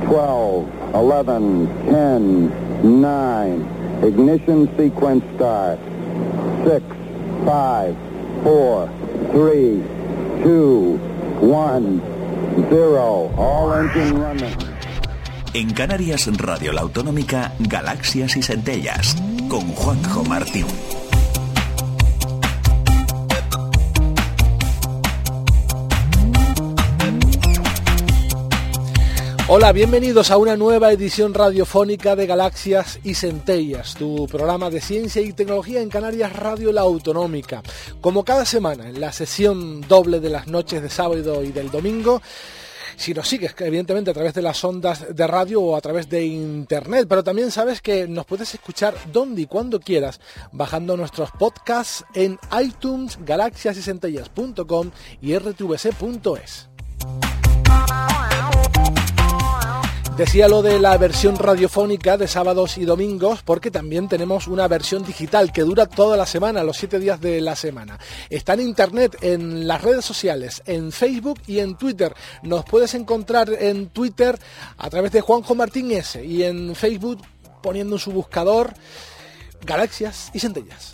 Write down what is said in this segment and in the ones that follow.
12, 11, 10, 9. Ignition sequence start. 6, 5, 4, 3, 2, 1, 0. All engine running. En Canarias, Radio La Autonómica, Galaxias y Centellas, con Juanjo Martín. Hola, bienvenidos a una nueva edición radiofónica de Galaxias y Centellas, tu programa de ciencia y tecnología en Canarias, Radio La Autonómica. Como cada semana, en la sesión doble de las noches de sábado y del domingo, si nos sigues, evidentemente, a través de las ondas de radio o a través de internet, pero también sabes que nos puedes escuchar donde y cuando quieras, bajando nuestros podcasts en iTunes, galaxiasycentellas.com y rtvc.es. Decía lo de la versión radiofónica de sábados y domingos porque también tenemos una versión digital que dura toda la semana, los 7 días de la semana. Está en internet, en las redes sociales, en Facebook y en Twitter. Nos puedes encontrar en Twitter a través de Juanjo Martín S y en Facebook poniendo en su buscador Galaxias y Centellas.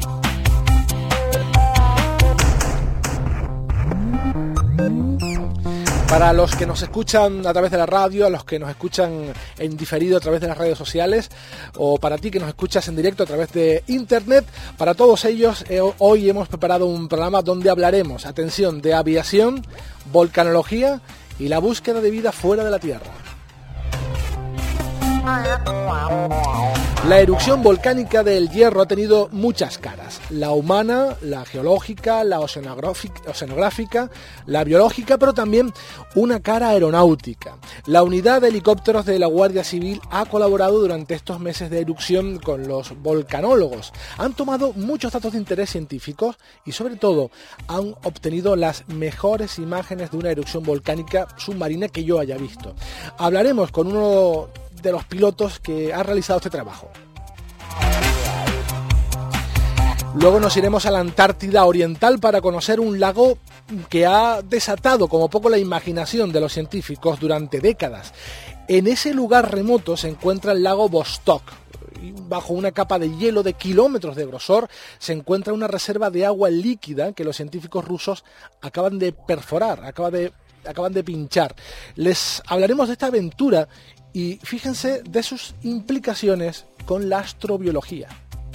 Para los que nos escuchan a través de la radio, a los que nos escuchan en diferido a través de las redes sociales, o para ti que nos escuchas en directo a través de internet, para todos ellos hoy hemos preparado un programa donde hablaremos, atención, de aviación, volcanología y la búsqueda de vida fuera de la Tierra. La erupción volcánica del Hierro ha tenido muchas caras: la humana, la geológica, la oceanográfica, la biológica, pero también una cara aeronáutica. La unidad de helicópteros de la Guardia Civil ha colaborado durante estos meses de erupción con los volcanólogos. Han tomado muchos datos de interés científicos y sobre todo han obtenido las mejores imágenes de una erupción volcánica submarina que yo haya visto. Hablaremos con uno de los pilotos que ha realizado este trabajo. Luego nos iremos a la Antártida Oriental para conocer un lago que ha desatado como poco la imaginación de los científicos durante décadas. En ese lugar remoto se encuentra el lago Vostok. Bajo una capa de hielo de kilómetros de grosor se encuentra una reserva de agua líquida que los científicos rusos acaban de perforar, acaban de pinchar. Les hablaremos de esta aventura y fíjense de sus implicaciones con la astrobiología.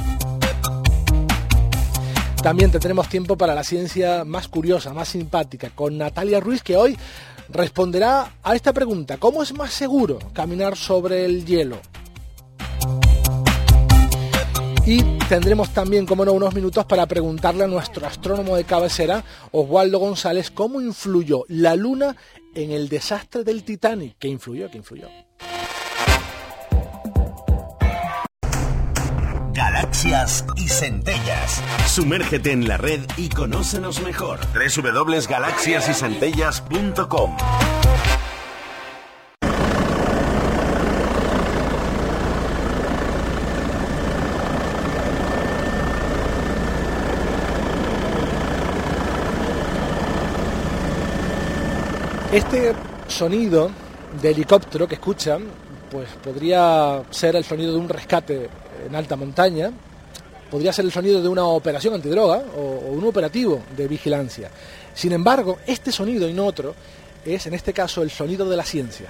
También tendremos tiempo para la ciencia más curiosa, más simpática, con Natalia Ruiz, que hoy responderá a esta pregunta: ¿cómo es más seguro caminar sobre el hielo? Y tendremos también, como no, unos minutos para preguntarle a nuestro astrónomo de cabecera, Oswaldo González, cómo influyó la Luna en el desastre del Titanic. ¿Qué influyó? Galaxias y Centellas. Sumérgete en la red y conócenos mejor. www.galaxiasycentellas.com. Este sonido de helicóptero que escuchan, pues podría ser el sonido de un rescate en alta montaña, podría ser el sonido de una operación antidroga o un operativo de vigilancia. Sin embargo, este sonido y no otro es, en este caso, el sonido de la ciencia.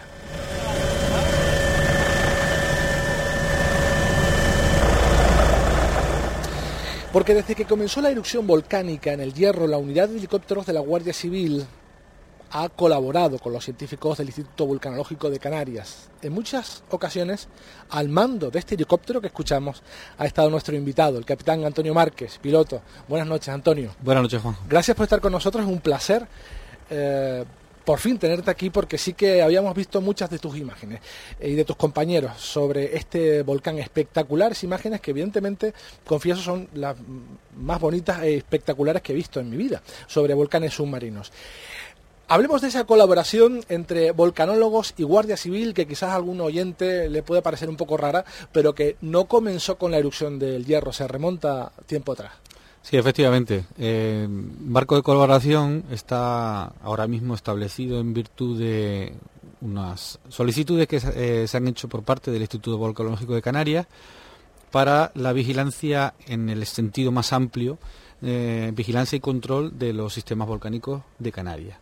Porque desde que comenzó la erupción volcánica en el Hierro, la unidad de helicópteros de la Guardia Civil ha colaborado con los científicos del Instituto Vulcanológico de Canarias. En muchas ocasiones, al mando de este helicóptero que escuchamos, ha estado nuestro invitado, el capitán Antonio Márquez, piloto. Buenas noches, Antonio. Buenas noches, Juan. Gracias por estar con nosotros, es un placer por fin tenerte aquí, porque sí que habíamos visto muchas de tus imágenes y de tus compañeros sobre este volcán. Espectaculares imágenes que evidentemente, confieso, son las más bonitas e espectaculares que he visto en mi vida sobre volcanes submarinos. Hablemos de esa colaboración entre volcanólogos y Guardia Civil, que quizás a algún oyente le puede parecer un poco rara, pero que no comenzó con la erupción del Hierro, se remonta tiempo atrás. Sí, efectivamente. El marco de colaboración está ahora mismo establecido en virtud de unas solicitudes que se han hecho por parte del Instituto Volcanológico de Canarias para la vigilancia en el sentido más amplio, vigilancia y control de los sistemas volcánicos de Canarias.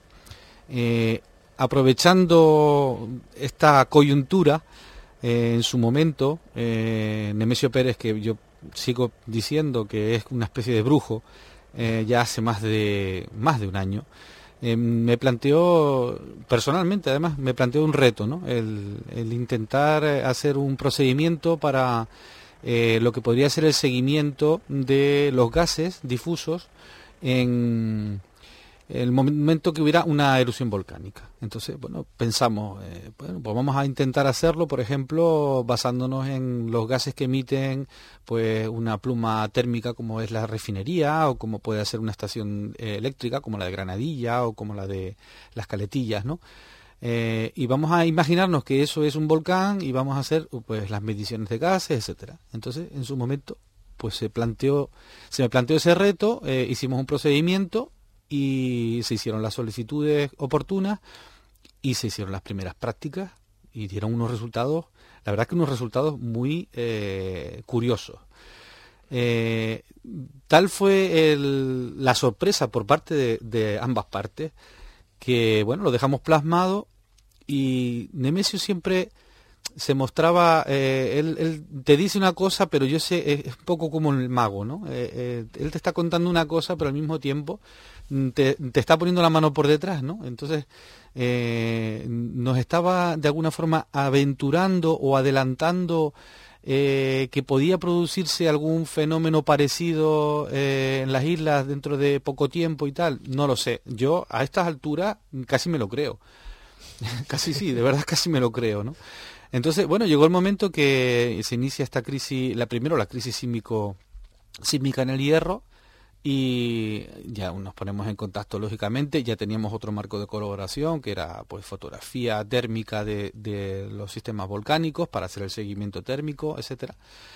Aprovechando esta coyuntura, en su momento, Nemesio Pérez, que yo sigo diciendo que es una especie de brujo, ya hace más de un año, me planteó, personalmente además, me planteó un reto, ¿no? El intentar hacer un procedimiento para lo que podría ser el seguimiento de los gases difusos en el momento que hubiera una erupción volcánica. Entonces, bueno, pensamos, pues vamos a intentar hacerlo, por ejemplo, basándonos en los gases que emiten pues una pluma térmica como es la refinería, o como puede ser una estación eléctrica como la de Granadilla o como la de Las Caletillas, ¿no? Y vamos a imaginarnos que eso es un volcán y vamos a hacer pues las mediciones de gases, etcétera. Entonces, en su momento, pues se me planteó ese reto, hicimos un procedimiento y se hicieron las solicitudes oportunas y se hicieron las primeras prácticas y dieron unos resultados, la verdad que unos resultados muy curiosos. Tal fue la sorpresa por parte de ambas partes, que bueno, lo dejamos plasmado, y Nemesio siempre se mostraba, él te dice una cosa, pero yo sé, es un poco como el mago, ¿no? Él te está contando una cosa, pero al mismo tiempo te está poniendo la mano por detrás, ¿no? Entonces nos estaba de alguna forma aventurando o adelantando que podía producirse algún fenómeno parecido en las islas dentro de poco tiempo y tal. No lo sé. Yo a estas alturas casi me lo creo. Casi sí, de verdad casi me lo creo, ¿no? Entonces, bueno, llegó el momento que se inicia esta crisis, la crisis sísmica en el Hierro, y ya nos ponemos en contacto, lógicamente. Ya teníamos otro marco de colaboración, que era pues fotografía térmica de los sistemas volcánicos para hacer el seguimiento térmico, etcétera.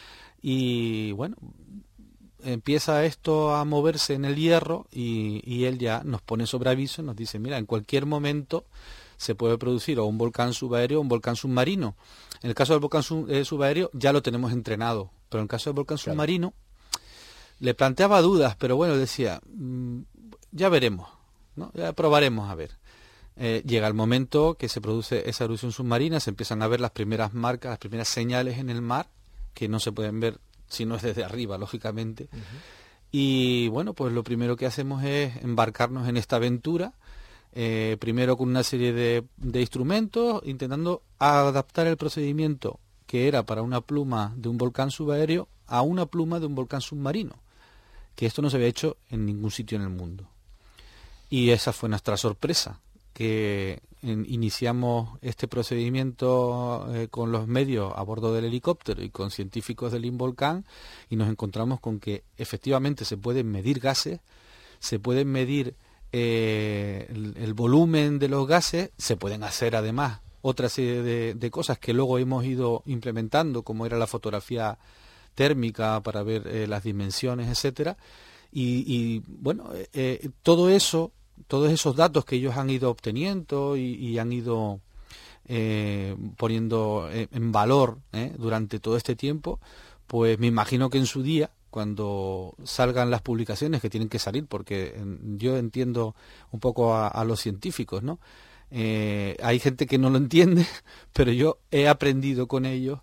Y bueno, empieza esto a moverse en el Hierro, y él ya nos pone sobre aviso, nos dice, mira, en cualquier momento se puede producir o un volcán subaéreo o un volcán submarino. En el caso del volcán subaéreo ya lo tenemos entrenado, pero en el caso del volcán submarino le planteaba dudas, pero bueno, decía, ya veremos, ¿no? Ya probaremos a ver. Llega el momento que se produce esa erupción submarina, se empiezan a ver las primeras marcas, las primeras señales en el mar, que no se pueden ver si no es desde arriba, lógicamente. Uh-huh. Y bueno, pues lo primero que hacemos es embarcarnos en esta aventura, primero con una serie de instrumentos, intentando adaptar el procedimiento que era para una pluma de un volcán subaéreo a una pluma de un volcán submarino, que esto no se había hecho en ningún sitio en el mundo. Y esa fue nuestra sorpresa, que iniciamos este procedimiento con los medios a bordo del helicóptero y con científicos del Involcán, y nos encontramos con que efectivamente se pueden medir gases, se pueden medir el volumen de los gases, se pueden hacer además otra serie de cosas que luego hemos ido implementando, como era la fotografía térmica para ver las dimensiones, etcétera. Y bueno, todos esos datos que ellos han ido obteniendo y han ido poniendo en valor durante todo este tiempo, pues me imagino que en su día, cuando salgan las publicaciones, que tienen que salir, porque yo entiendo un poco a los científicos, ¿no? Hay gente que no lo entiende, pero yo he aprendido con ellos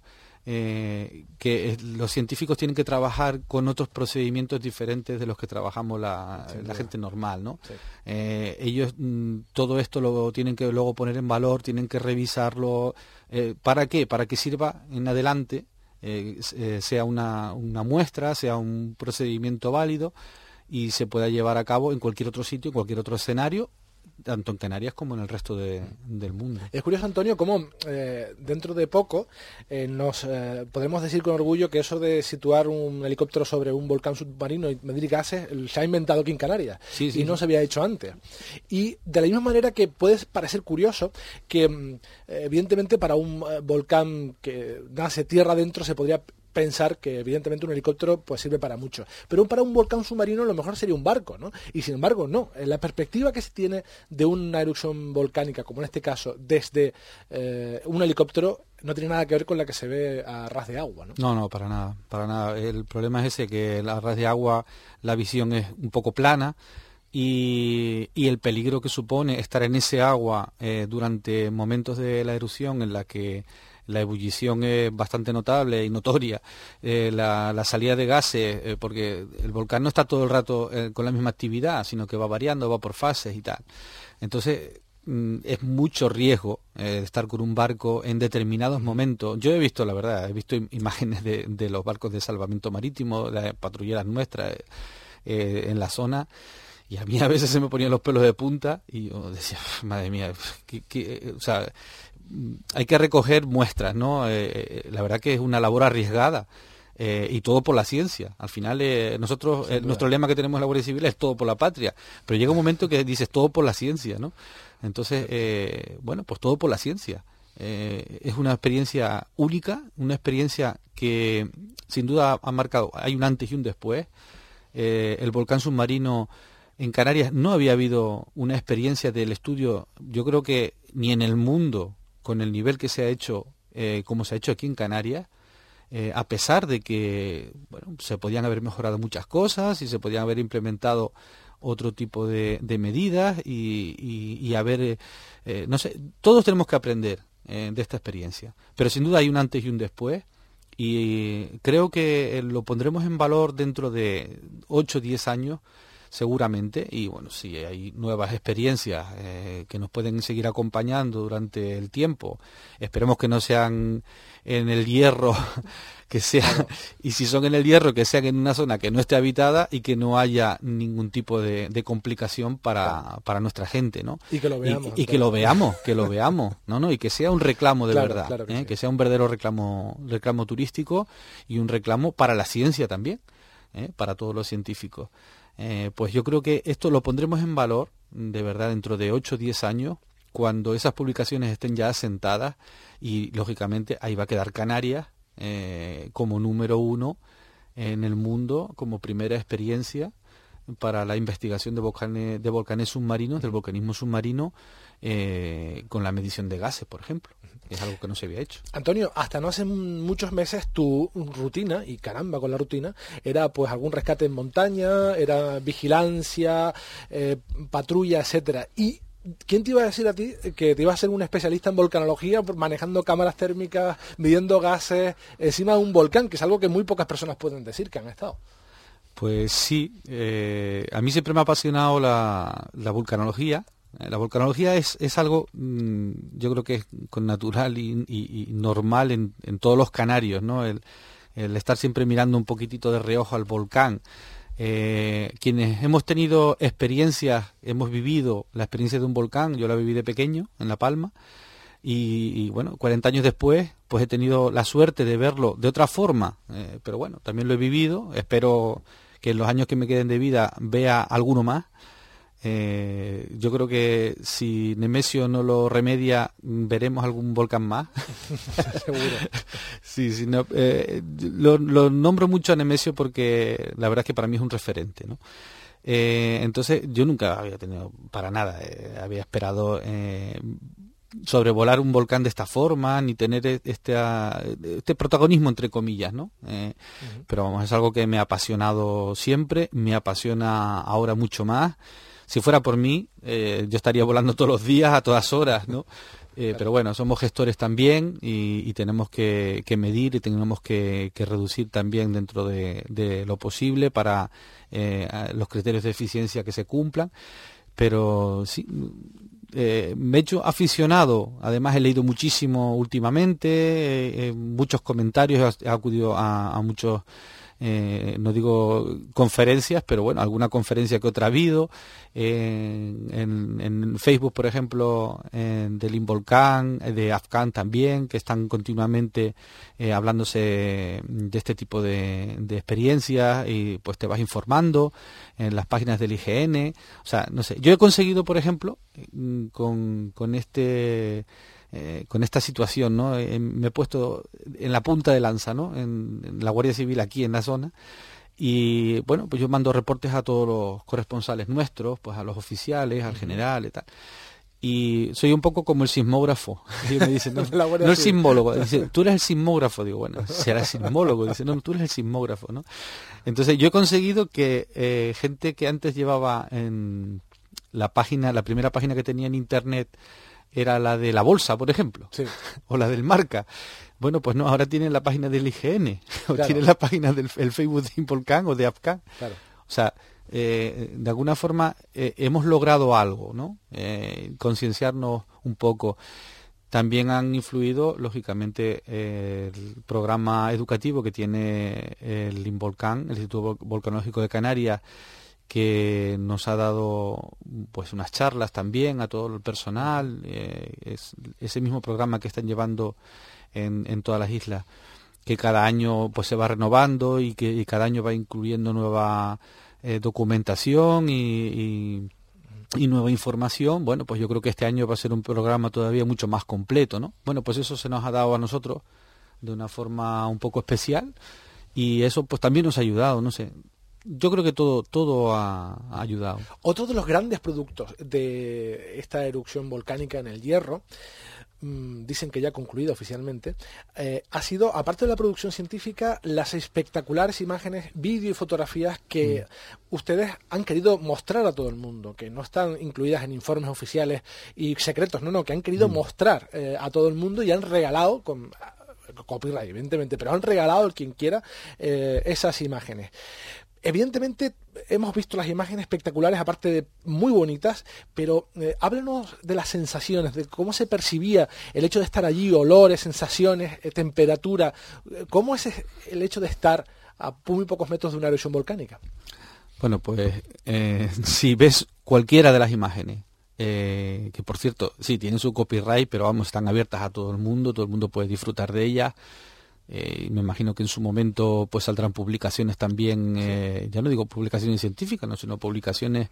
que los científicos tienen que trabajar con otros procedimientos diferentes de los que trabajamos la gente normal, ¿no? Sí. Ellos todo esto lo tienen que luego poner en valor, tienen que revisarlo. ¿Para qué? Para que sirva en adelante, sea una muestra, sea un procedimiento válido y se pueda llevar a cabo en cualquier otro sitio, en cualquier otro escenario, tanto en Canarias como en el resto del mundo. Es curioso, Antonio, cómo dentro de poco nos podremos decir con orgullo que eso de situar un helicóptero sobre un volcán submarino y medir gases se ha inventado aquí en Canarias, y no se había hecho antes. Y de la misma manera que puede parecer curioso que evidentemente para un volcán que nace tierra adentro se podría pensar que evidentemente un helicóptero pues sirve para mucho, pero para un volcán submarino lo mejor sería un barco, ¿no? Y sin embargo no, la perspectiva que se tiene de una erupción volcánica, como en este caso, desde un helicóptero, no tiene nada que ver con la que se ve a ras de agua, ¿no? No, para nada. El problema es ese, que a ras de agua la visión es un poco plana, y el peligro que supone estar en ese agua durante momentos de la erupción en la que la ebullición es bastante notable y notoria, la salida de gases, porque el volcán no está todo el rato con la misma actividad, sino que va variando, va por fases y tal. Entonces es mucho riesgo estar con un barco en determinados momentos. Yo he visto, la verdad, imágenes de los barcos de salvamento marítimo, las patrulleras nuestras en la zona, y a mí a veces se me ponían los pelos de punta y yo decía, madre mía, o sea, hay que recoger muestras, ¿no? La verdad que es una labor arriesgada, y todo por la ciencia. Al final nosotros, nuestro lema que tenemos en la Guardia Civil es todo por la patria, pero llega un momento que dices todo por la ciencia, ¿no? Entonces, bueno, pues todo por la ciencia. Es una experiencia única, una experiencia que sin duda ha marcado, hay un antes y un después. El volcán submarino en Canarias, no había habido una experiencia del estudio, yo creo que ni en el mundo, con el nivel que se ha hecho, como se ha hecho aquí en Canarias, a pesar de que bueno, se podían haber mejorado muchas cosas y se podían haber implementado otro tipo de medidas y haber, no sé, todos tenemos que aprender de esta experiencia, pero sin duda hay un antes y un después, y creo que lo pondremos en valor dentro de 8 o 10 años seguramente, y bueno, si hay nuevas experiencias que nos pueden seguir acompañando durante el tiempo, esperemos que no sean en el Hierro, que sea, y si son en el Hierro, que sean en una zona que no esté habitada y que no haya ningún tipo de complicación para nuestra gente, ¿no? Y que lo veamos. Y que lo veamos, ¿no? Y que sea un reclamo de verdad, claro que sí. Que sea un verdadero reclamo turístico y un reclamo para la ciencia también, para todos los científicos. Pues yo creo que esto lo pondremos en valor, de verdad, dentro de 8 o 10 años, cuando esas publicaciones estén ya asentadas, y lógicamente ahí va a quedar Canarias como número 1 en el mundo, como primera experiencia para la investigación de volcanes submarinos, del volcanismo submarino, con la medición de gases, por ejemplo. Es algo que no se había hecho. Antonio, hasta no hace muchos meses tu rutina, y caramba con la rutina, era pues algún rescate en montaña, era vigilancia, patrulla, etcétera. ¿Y quién te iba a decir a ti que te ibas a ser un especialista en volcanología, manejando cámaras térmicas, midiendo gases encima de un volcán, que es algo que muy pocas personas pueden decir que han estado? Pues sí, a mí siempre me ha apasionado la volcanología. La volcanología es algo, yo creo que es natural y normal en todos los canarios, ¿no? El estar siempre mirando un poquitito de reojo al volcán. Quienes hemos tenido experiencias, hemos vivido la experiencia de un volcán, yo la viví de pequeño en La Palma, y bueno, 40 años después, pues he tenido la suerte de verlo de otra forma, pero bueno, también lo he vivido. Espero que en los años que me queden de vida vea alguno más. Yo creo que si Nemesio no lo remedia, veremos algún volcán más. Seguro. Sí, no, lo nombro mucho a Nemesio porque la verdad es que para mí es un referente, ¿no? Entonces yo nunca había tenido para nada, había esperado sobrevolar un volcán de esta forma, ni tener este protagonismo, entre comillas, ¿no? Pero vamos, es algo que me ha apasionado siempre, me apasiona ahora mucho más. Si fuera por mí, yo estaría volando todos los días, a todas horas, ¿no? Pero bueno, somos gestores también y tenemos que medir y tenemos que reducir también dentro de lo posible para los criterios de eficiencia que se cumplan. Pero sí, me he hecho aficionado, además he leído muchísimo últimamente, muchos comentarios, he acudido a muchos... no digo conferencias, pero bueno, alguna conferencia que otra ha habido, en Facebook, por ejemplo, del Involcán, de Afgan también, que están continuamente hablándose de este tipo de experiencias, y pues te vas informando en las páginas del IGN. O sea, no sé, yo he conseguido, por ejemplo, con este con esta situación, ¿no? Me he puesto en la punta de lanza, ¿no? En la Guardia Civil aquí en la zona. Y bueno, pues yo mando reportes a todos los corresponsales nuestros, pues a los oficiales, al general y tal. Y soy un poco como el sismógrafo. Y me dicen, no el sismólogo. Dice, tú eres el sismógrafo. Digo, bueno, será sismólogo. Dice, no, tú eres el sismógrafo, ¿no? Entonces yo he conseguido que gente que antes llevaba en la primera página que tenía en internet era la de la bolsa, por ejemplo, sí, o la del Marca. Bueno, pues no, ahora tienen la página del IGN, o claro, tienen la página del Facebook de Involcán o de APCAN. Claro. O sea, de alguna forma hemos logrado algo, ¿no? Concienciarnos un poco. También han influido, lógicamente, el programa educativo que tiene el Involcán, el Instituto Volcanológico de Canarias, que nos ha dado pues unas charlas también a todo el personal, es ese mismo programa que están llevando en todas las islas, que cada año pues se va renovando y que cada año va incluyendo nueva documentación y nueva información. Bueno, pues yo creo que este año va a ser un programa todavía mucho más completo, ¿no? Bueno, pues eso se nos ha dado a nosotros de una forma un poco especial y eso pues también nos ha ayudado, no sé. Yo creo que todo ha ayudado. Otro de los grandes productos de esta erupción volcánica en el Hierro, dicen que ya ha concluido oficialmente, ha sido, aparte de la producción científica, las espectaculares imágenes, vídeo y fotografías que ustedes han querido mostrar a todo el mundo, que no están incluidas en informes oficiales y secretos, no, que han querido mostrar a todo el mundo y han regalado, con copyright evidentemente, pero han regalado al quien quiera esas imágenes. Evidentemente hemos visto las imágenes espectaculares, aparte de muy bonitas, pero háblenos de las sensaciones, de cómo se percibía el hecho de estar allí, olores, sensaciones, temperatura. ¿Cómo es el hecho de estar a muy pocos metros de una erupción volcánica? Bueno, pues si ves cualquiera de las imágenes, que por cierto, sí, tienen su copyright, pero vamos, están abiertas a todo el mundo puede disfrutar de ellas. Me imagino que en su momento pues saldrán publicaciones también, ya no digo publicaciones científicas, no, sino publicaciones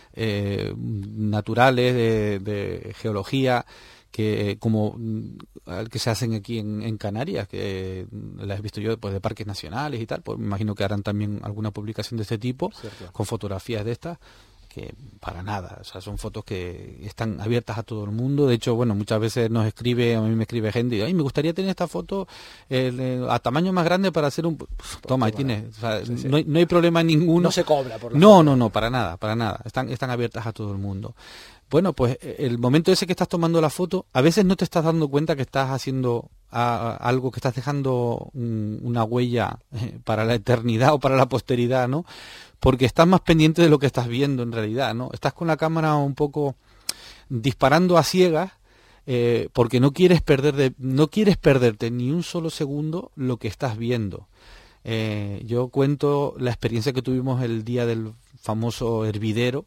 naturales de geología, que como que se hacen aquí en Canarias, que las he visto yo pues de parques nacionales y tal, pues me imagino que harán también alguna publicación de este tipo, cierto, con fotografías de estas, que para nada, o sea, son fotos que están abiertas a todo el mundo. De hecho, bueno, muchas veces a mí me escribe gente y dice, ay, me gustaría tener esta foto a tamaño más grande para hacer un... Toma, ahí tienes, o sea, sí. No hay problema ninguno. No se cobra por No, para nada, están abiertas a todo el mundo. Bueno, pues el momento ese que estás tomando la foto, a veces no te estás dando cuenta que estás haciendo algo, que estás dejando una huella para la eternidad o para la posteridad, ¿no? Porque estás más pendiente de lo que estás viendo en realidad, ¿no? Estás con la cámara un poco disparando a ciegas, porque no quieres perderte ni un solo segundo lo que estás viendo. Yo cuento la experiencia que tuvimos el día del famoso hervidero,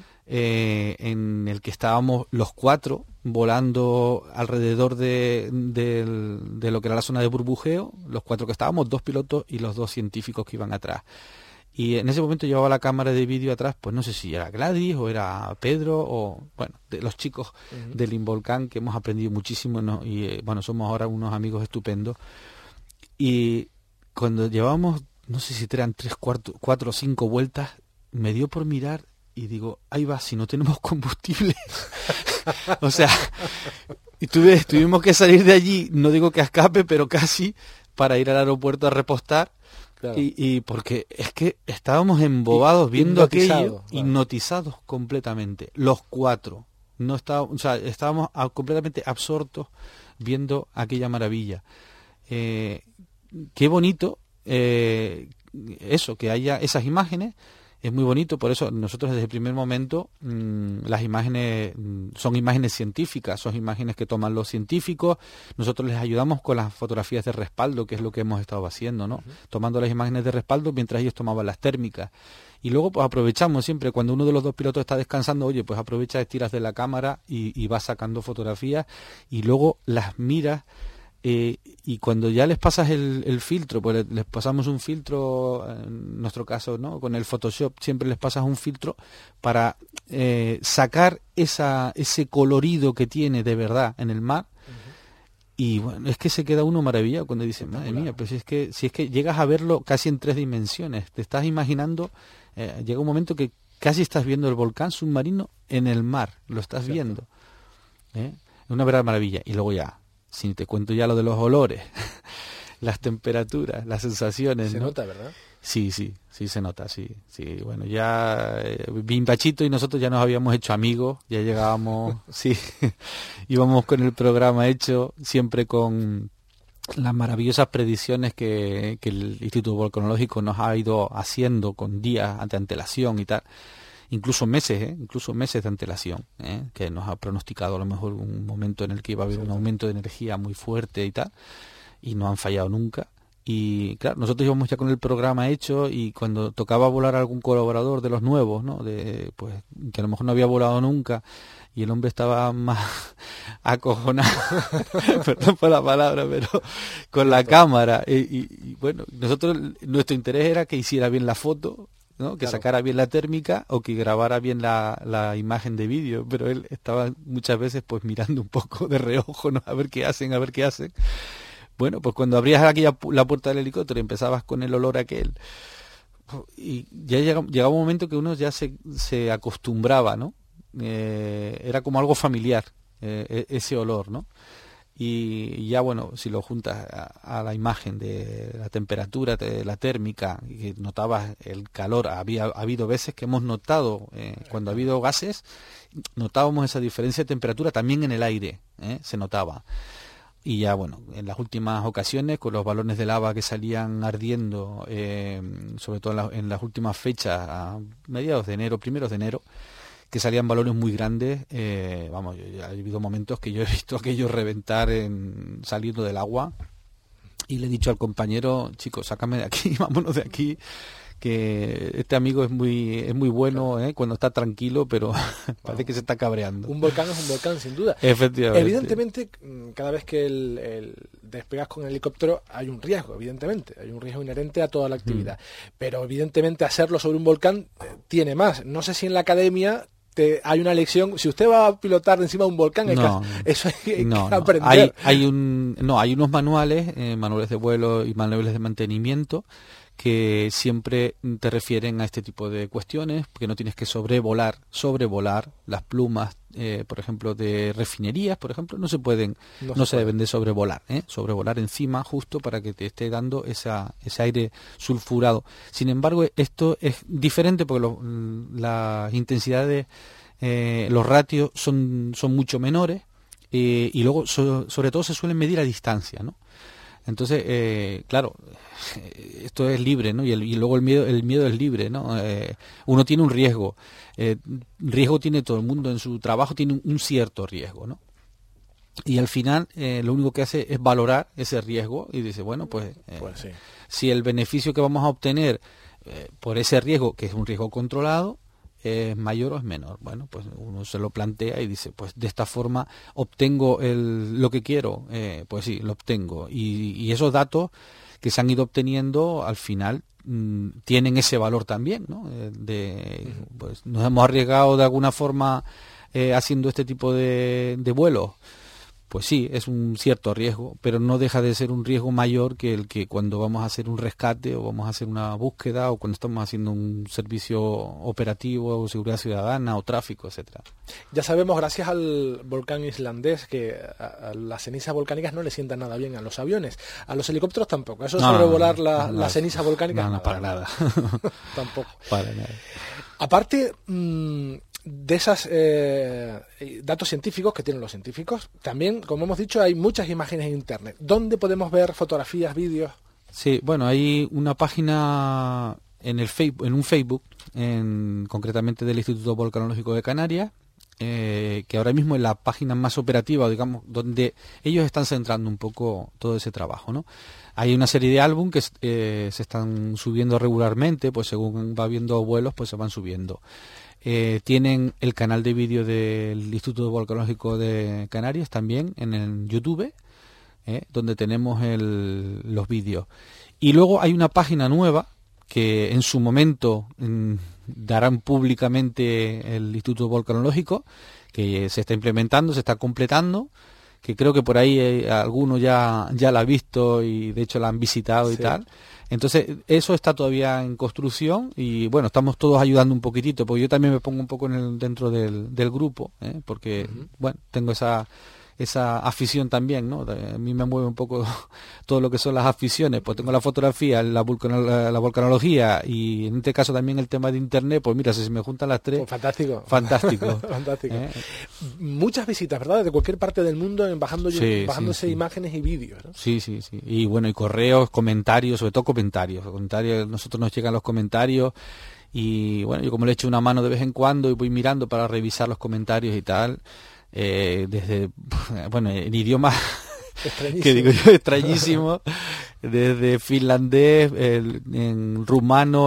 en el que estábamos los cuatro volando alrededor de lo que era la zona de burbujeo, los cuatro que estábamos, 2 pilotos y los 2 científicos que iban atrás. Y en ese momento llevaba la cámara de vídeo atrás, pues no sé si era Gladys o era Pedro o, bueno, de los chicos del Involcán, que hemos aprendido muchísimo, ¿no? Y bueno, somos ahora unos amigos estupendos. Y cuando llevábamos, no sé si eran 3, 4 o 5 vueltas, me dio por mirar y digo, ahí va, si no tenemos combustible. O sea, y tuvimos que salir de allí, no digo que a escape, pero casi, para ir al aeropuerto a repostar. Claro. Y porque es que estábamos embobados viendo aquello, claro, hipnotizados completamente, los 4. No estábamos, o sea, estábamos completamente absortos viendo aquella maravilla. Qué bonito eso, que haya esas imágenes. Es muy bonito, por eso nosotros desde el primer momento las imágenes son imágenes científicas, son imágenes que toman los científicos, nosotros les ayudamos con las fotografías de respaldo, que es lo que hemos estado haciendo, ¿no? Tomando las imágenes de respaldo mientras ellos tomaban las térmicas. Y luego pues aprovechamos siempre, cuando uno de los 2 pilotos está descansando, oye, pues aprovecha, estiras de la cámara y vas sacando fotografías y luego las miras. Y cuando ya les pasas el filtro, pues les pasamos un filtro, en nuestro caso, ¿no? Con el Photoshop siempre les pasas un filtro para sacar ese colorido que tiene de verdad en el mar, Y bueno, es que se queda uno maravillado cuando dice, madre mía, pues si es que llegas a verlo casi en 3 dimensiones, te estás imaginando, llega un momento que casi estás viendo el volcán submarino en el mar, lo estás viendo. Es una verdadera maravilla. Y luego ya, si te cuento ya lo de los olores, las temperaturas, las sensaciones. Se ¿no? nota, ¿verdad? Sí, se nota, sí. Bueno, ya Bimpachito y nosotros ya nos habíamos hecho amigos, ya llegábamos, sí, íbamos con el programa hecho, siempre con las maravillosas predicciones que el Instituto Volcanológico nos ha ido haciendo con días de antelación y tal, incluso meses de antelación, que nos ha pronosticado a lo mejor un momento en el que iba a haber un aumento de energía muy fuerte y tal, y no han fallado nunca. Y claro, nosotros íbamos ya con el programa hecho, y cuando tocaba volar a algún colaborador de los nuevos, ¿no? Pues que a lo mejor no había volado nunca, y el hombre estaba más acojonado, perdón por la palabra, pero con la cámara. Y bueno, nuestro interés era que hiciera bien la foto, ¿no? Que sacara bien la térmica o que grabara bien la imagen de vídeo, pero él estaba muchas veces pues mirando un poco de reojo, ¿no? A ver qué hacen. Bueno, pues cuando abrías aquí la puerta del helicóptero y empezabas con el olor aquel, y ya llegaba un momento que uno ya se acostumbraba, ¿no? Era como algo familiar, ese olor, ¿no? Y ya, bueno, si lo juntas a la imagen de la temperatura, de la térmica, y que notabas el calor, ha habido veces que hemos notado, cuando ha habido gases, notábamos esa diferencia de temperatura también en el aire, se notaba. Y ya, bueno, en las últimas ocasiones, con los balones de lava que salían ardiendo, sobre todo en las últimas fechas, a mediados de enero, primeros de enero, que salían balones muy grandes, vamos, ha habido momentos que yo he visto aquello reventar saliendo del agua, y le he dicho al compañero, chicos, sácame de aquí, vámonos de aquí, que este amigo es muy bueno, cuando está tranquilo, pero parece que se está cabreando. Un volcán es un volcán, sin duda. Efectivamente. Evidentemente, cada vez que el despegas con el helicóptero hay un riesgo, evidentemente. Hay un riesgo inherente a toda la actividad. Pero evidentemente hacerlo sobre un volcán tiene más. No sé si en la academia hay una lección. Si usted va a pilotar encima de un volcán, eso hay que aprender. Hay unos manuales, manuales de vuelo y manuales de mantenimiento, que siempre te refieren a este tipo de cuestiones, porque no tienes que sobrevolar las plumas, por ejemplo, de refinerías, por ejemplo, no se deben de sobrevolar, sobrevolar encima justo para que te esté dando ese aire sulfurado. Sin embargo, esto es diferente porque las intensidades, los ratios son mucho menores, y luego sobre todo se suelen medir a distancia, ¿no? Entonces, claro, esto es libre, ¿no? Y luego el miedo es libre, ¿no? Uno tiene un riesgo. Riesgo tiene todo el mundo en su trabajo, tiene un cierto riesgo, ¿no? Y al final lo único que hace es valorar ese riesgo y dice, bueno, pues sí. Si el beneficio que vamos a obtener por ese riesgo, que es un riesgo controlado, es mayor o es menor. Bueno, pues uno se lo plantea y dice, pues de esta forma obtengo lo que quiero, pues sí, lo obtengo. Y esos datos que se han ido obteniendo al final tienen ese valor también, ¿no? Pues nos hemos arriesgado de alguna forma haciendo este tipo de vuelos. Pues sí, es un cierto riesgo, pero no deja de ser un riesgo mayor que el que cuando vamos a hacer un rescate o vamos a hacer una búsqueda o cuando estamos haciendo un servicio operativo o seguridad ciudadana o tráfico, etcétera. Ya sabemos, gracias al volcán islandés, que a las cenizas volcánicas no le sientan nada bien a los aviones, a los helicópteros tampoco. Eso sobrevolar las cenizas volcánicas. No, para nada. Tampoco. Para nada. Aparte de esos datos científicos que tienen los científicos, también, como hemos dicho, hay muchas imágenes en internet. ¿Dónde podemos ver fotografías, vídeos? Sí, bueno, hay una página en un Facebook, concretamente del Instituto Volcanológico de Canarias, que ahora mismo es la página más operativa, digamos, donde ellos están centrando un poco todo ese trabajo, ¿no? Hay una serie de álbum que se están subiendo regularmente, pues según va habiendo vuelos, pues se van subiendo. Tienen el canal de vídeo del Instituto Volcanológico de Canarias también en el YouTube, donde tenemos los vídeos. Y luego hay una página nueva que en su momento darán públicamente el Instituto Volcanológico, que se está implementando, se está completando, que creo que por ahí alguno ya la ha visto y de hecho la han visitado y tal. Entonces, eso está todavía en construcción y bueno, estamos todos ayudando un poquitito, porque yo también me pongo un poco dentro del grupo, porque bueno, tengo esa afición también, ¿no? A mí me mueve un poco todo lo que son las aficiones, pues tengo la fotografía, la volcanología y en este caso también el tema de internet, pues mira, si se me juntan las tres... Pues fantástico. Fantástico. Fantástico. Muchas visitas, ¿verdad? De cualquier parte del mundo bajándose imágenes y vídeos, ¿no? Sí. Y bueno, y correos, comentarios, sobre todo comentarios. Nosotros nos llegan los comentarios y bueno, yo como le echo una mano de vez en cuando y voy mirando para revisar los comentarios y tal... desde, bueno, en idiomas que digo yo extrañísimo, desde finlandés, en rumano,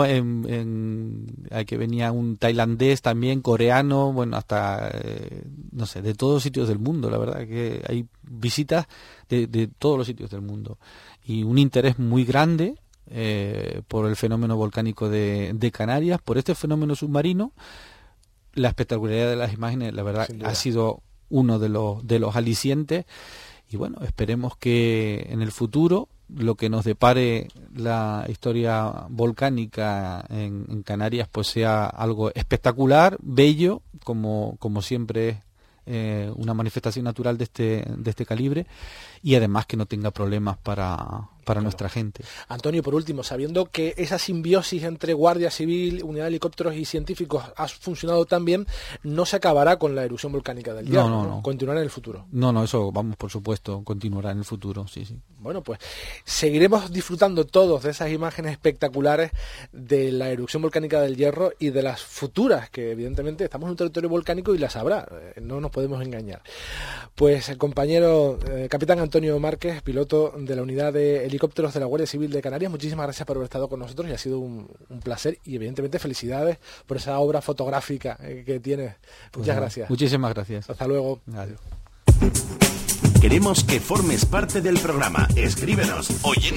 que venía un tailandés también, coreano, bueno, hasta no sé, de todos los sitios del mundo, la verdad que hay visitas de todos los sitios del mundo y un interés muy grande por el fenómeno volcánico de Canarias, por este fenómeno submarino. La espectacularidad de las imágenes, la verdad, ha sido uno de los alicientes y bueno, esperemos que en el futuro lo que nos depare la historia volcánica en Canarias pues sea algo espectacular, bello, como siempre es una manifestación natural de este calibre y además que no tenga problemas para nuestra gente. Antonio, por último, sabiendo que esa simbiosis entre Guardia Civil, Unidad de Helicópteros y científicos ha funcionado tan bien, no se acabará con la erupción volcánica del Hierro, ¿no? Continuará en el futuro. No, eso, vamos, por supuesto, continuará en el futuro, sí. Bueno, pues seguiremos disfrutando todos de esas imágenes espectaculares de la erupción volcánica del Hierro y de las futuras, que evidentemente estamos en un territorio volcánico y las habrá, no nos podemos engañar. Pues el compañero capitán Antonio Márquez, piloto de la Unidad de Helicópteros de la Guardia Civil de Canarias, muchísimas gracias por haber estado con nosotros y ha sido un placer y evidentemente felicidades por esa obra fotográfica que tienes. Muchas gracias. Muchísimas gracias. Hasta luego. Adiós. Queremos que formes parte del programa. Escríbenos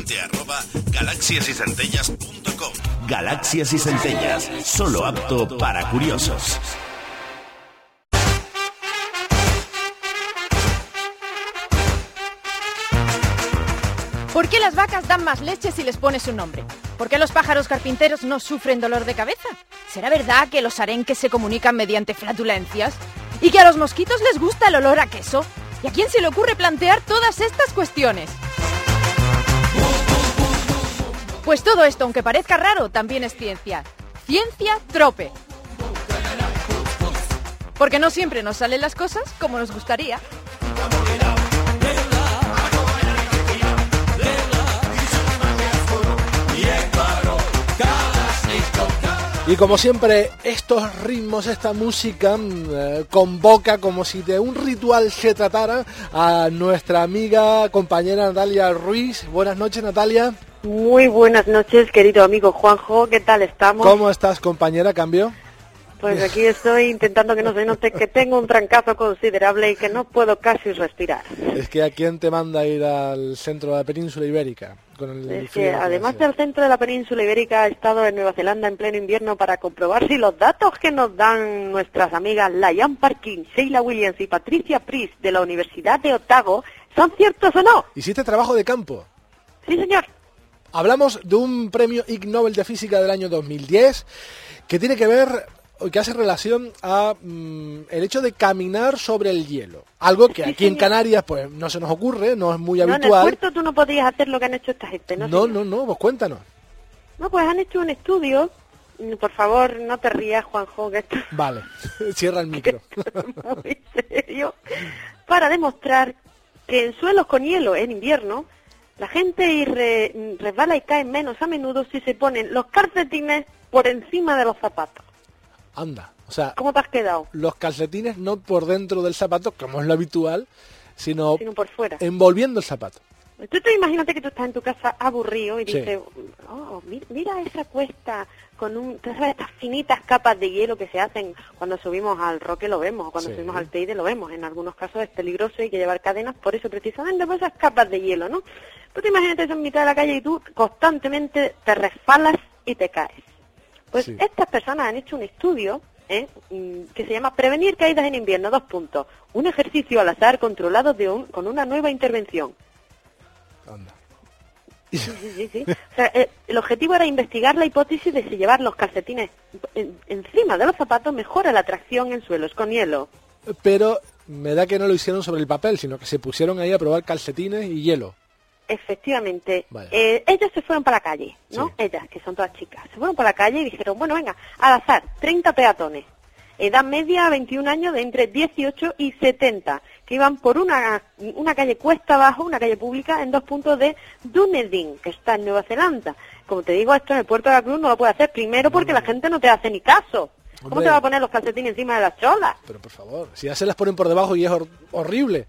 oyente@galaxiasyscentellas.com. Galaxias y Centellas, solo apto para curiosos. ¿Por qué las vacas dan más leche si les pones un nombre? ¿Por qué los pájaros carpinteros no sufren dolor de cabeza? ¿Será verdad que los arenques se comunican mediante flatulencias? ¿Y que a los mosquitos les gusta el olor a queso? ¿Y a quién se le ocurre plantear todas estas cuestiones? Pues todo esto, aunque parezca raro, también es ciencia. Ciencia trope. Porque no siempre nos salen las cosas como nos gustaría. Y como siempre, estos ritmos, esta música convoca como si de un ritual se tratara a nuestra amiga, compañera Natalia Ruiz. Buenas noches, Natalia. Muy buenas noches, querido amigo Juanjo. ¿Qué tal estamos? ¿Cómo estás, compañera? ¿Cambio? Pues aquí estoy intentando que no se note que tengo un trancazo considerable y que no puedo casi respirar. Es que ¿a quién te manda ir al centro de la península ibérica? Es que además del centro de la península ibérica he estado en Nueva Zelanda en pleno invierno para comprobar si los datos que nos dan nuestras amigas Layan Parkin, Sheila Williams y Patricia Priest de la Universidad de Otago son ciertos o no. ¿Hiciste trabajo de campo? Sí, señor. Hablamos de un premio Ig Nobel de Física del año 2010 que tiene que ver, que hace relación a el hecho de caminar sobre el hielo. Algo que aquí en Canarias pues no se nos ocurre, no es muy habitual. En el puerto tú no podrías hacer lo que han hecho esta gente, ¿no? No, pues cuéntanos. No, pues han hecho un estudio. Por favor, no te rías, Juanjo, que esto... Vale, cierra el micro. Muy serio. Para demostrar que en suelos con hielo en invierno, la gente resbala y cae menos a menudo si se ponen los calcetines por encima de los zapatos. Anda, o sea... ¿Cómo te has quedado? Los calcetines no por dentro del zapato, como es lo habitual, sino por fuera. Envolviendo el zapato. Tú imagínate que tú estás en tu casa aburrido y dices, oh, mira esa cuesta con todas estas finitas capas de hielo que se hacen cuando subimos al Roque, lo vemos, o cuando subimos al Teide lo vemos. En algunos casos es peligroso y hay que llevar cadenas, por eso precisamente por esas capas de hielo, ¿no? Tú te imagínate eso en mitad de la calle y tú constantemente te resbalas y te caes. Pues estas personas han hecho un estudio que se llama Prevenir caídas en invierno, 2 puntos. Un ejercicio al azar controlado con una nueva intervención. Anda. Sí. O sea, el objetivo era investigar la hipótesis de si llevar los calcetines encima de los zapatos mejora la tracción en suelos con hielo. Pero me da que no lo hicieron sobre el papel, sino que se pusieron ahí a probar calcetines y hielo. Efectivamente. Vaya. Ellas se fueron para la calle, ¿no? Sí. Ellas, que son todas chicas, se fueron para la calle y dijeron, bueno, venga, al azar, 30 peatones, edad media, 21 años, de entre 18 y 70, que iban por una calle cuesta abajo, una calle pública, en 2 puntos de Dunedin, que está en Nueva Zelanda. Como te digo, esto en el Puerto de la Cruz no lo puede hacer, primero porque la gente no te hace ni caso. ¿Cómo Hombre. te va a poner los calcetines encima de las cholas? Pero por favor, si ya se las ponen por debajo y es horrible.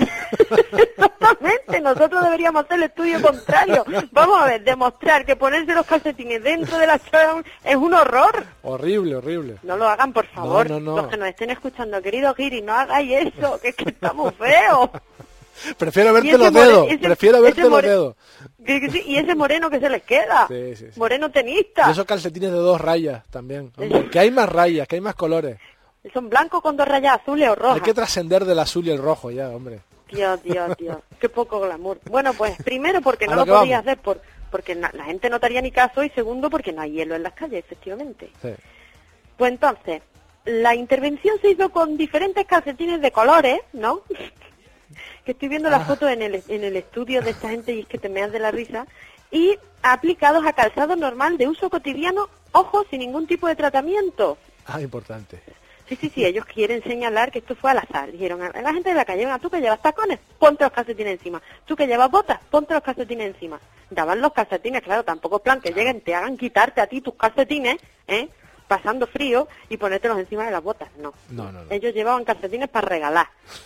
Exactamente, nosotros deberíamos hacer el estudio contrario. Vamos a ver, demostrar que ponerse los calcetines dentro de las cholas es un horror. Horrible. No lo hagan, por favor. No. Los que nos estén escuchando, querido Giri, no hagáis eso, que es que está muy feo. Prefiero verte Y ese los more- dedos. ese- Prefiero verte ese los more- dedos. Que sí, y ese moreno que se les queda. Sí. Moreno tenista. Y esos calcetines de 2 rayas también. Hombre, que hay más rayas, que hay más colores. Son blancos con 2 rayas azules o rojas. Hay que trascender del azul y el rojo ya, hombre. Dios. Qué poco glamour. Bueno, pues primero porque no A lo lo que podía vamos. hacer porque la gente no te haría ni caso, y segundo porque no hay hielo en las calles, efectivamente. Sí. Pues entonces, la intervención se hizo con diferentes calcetines de colores, ¿no? Que estoy viendo las fotos en el estudio de esta gente y es que te meas de la risa, y aplicados a calzado normal de uso cotidiano, ojo, sin ningún tipo de tratamiento. Importante. Sí, ellos quieren señalar que esto fue al azar. Dijeron a la gente de la calle, venga, tú que llevas tacones, ponte los calcetines encima. Tú que llevas botas, ponte los calcetines encima. Daban los calcetines, claro, tampoco es plan que lleguen, te hagan quitarte a ti tus calcetines, pasando frío, y ponértelos encima de las botas. No. No. Ellos llevaban calcetines para regalar.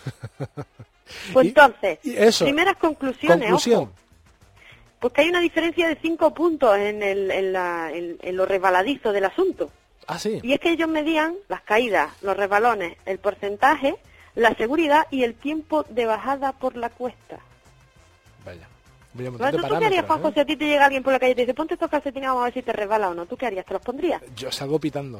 Pues entonces, y eso, primeras conclusiones, conclusión. ojo. Pues que hay una diferencia de 5 puntos en lo resbaladizo del asunto. Ah, sí. Y es que ellos medían las caídas, los resbalones, el porcentaje, la seguridad y el tiempo de bajada por la cuesta. Vaya. Voy a ¿Tú montar de qué harías, parámetros, Juanjo, si a ti te llega alguien por la calle y te dice, ponte estos calcetines, vamos a ver si te resbala o no? ¿Tú qué harías? ¿Te los pondrías? Yo salgo pitando.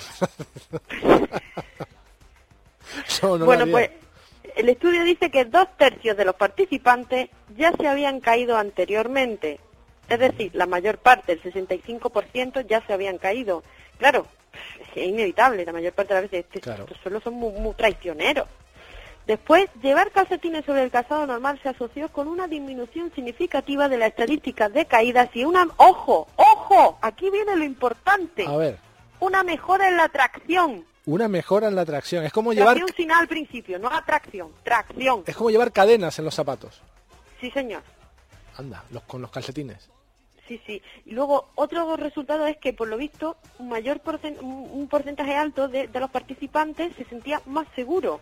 No lo Bueno, haría. pues el estudio dice que 2/3 de los participantes ya se habían caído anteriormente. Es decir, la mayor parte, el 65%, ya se habían caído. Claro, es inevitable, la mayor parte de las veces. Claro. Estos suelos son muy traicioneros. Después, llevar calcetines sobre el calzado normal se asoció con una disminución significativa de las estadísticas de caídas y una... ¡Ojo! Aquí viene lo importante. A ver, Una mejora en la tracción. una mejora en la tracción. Es como llevar Tracción sin A al principio, no atracción. Tracción. es como llevar cadenas en los zapatos. Sí, señor. Anda, con los calcetines. Sí. Y luego, otro resultado es que, por lo visto, un porcentaje alto de los participantes se sentía más seguro.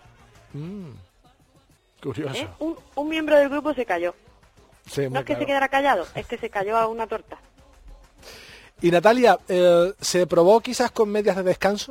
Curioso. Un miembro del grupo se cayó. Sí, No muy es que claro. se quedara callado, es que se cayó a una torta. Y Natalia, ¿se probó quizás con medias de descanso?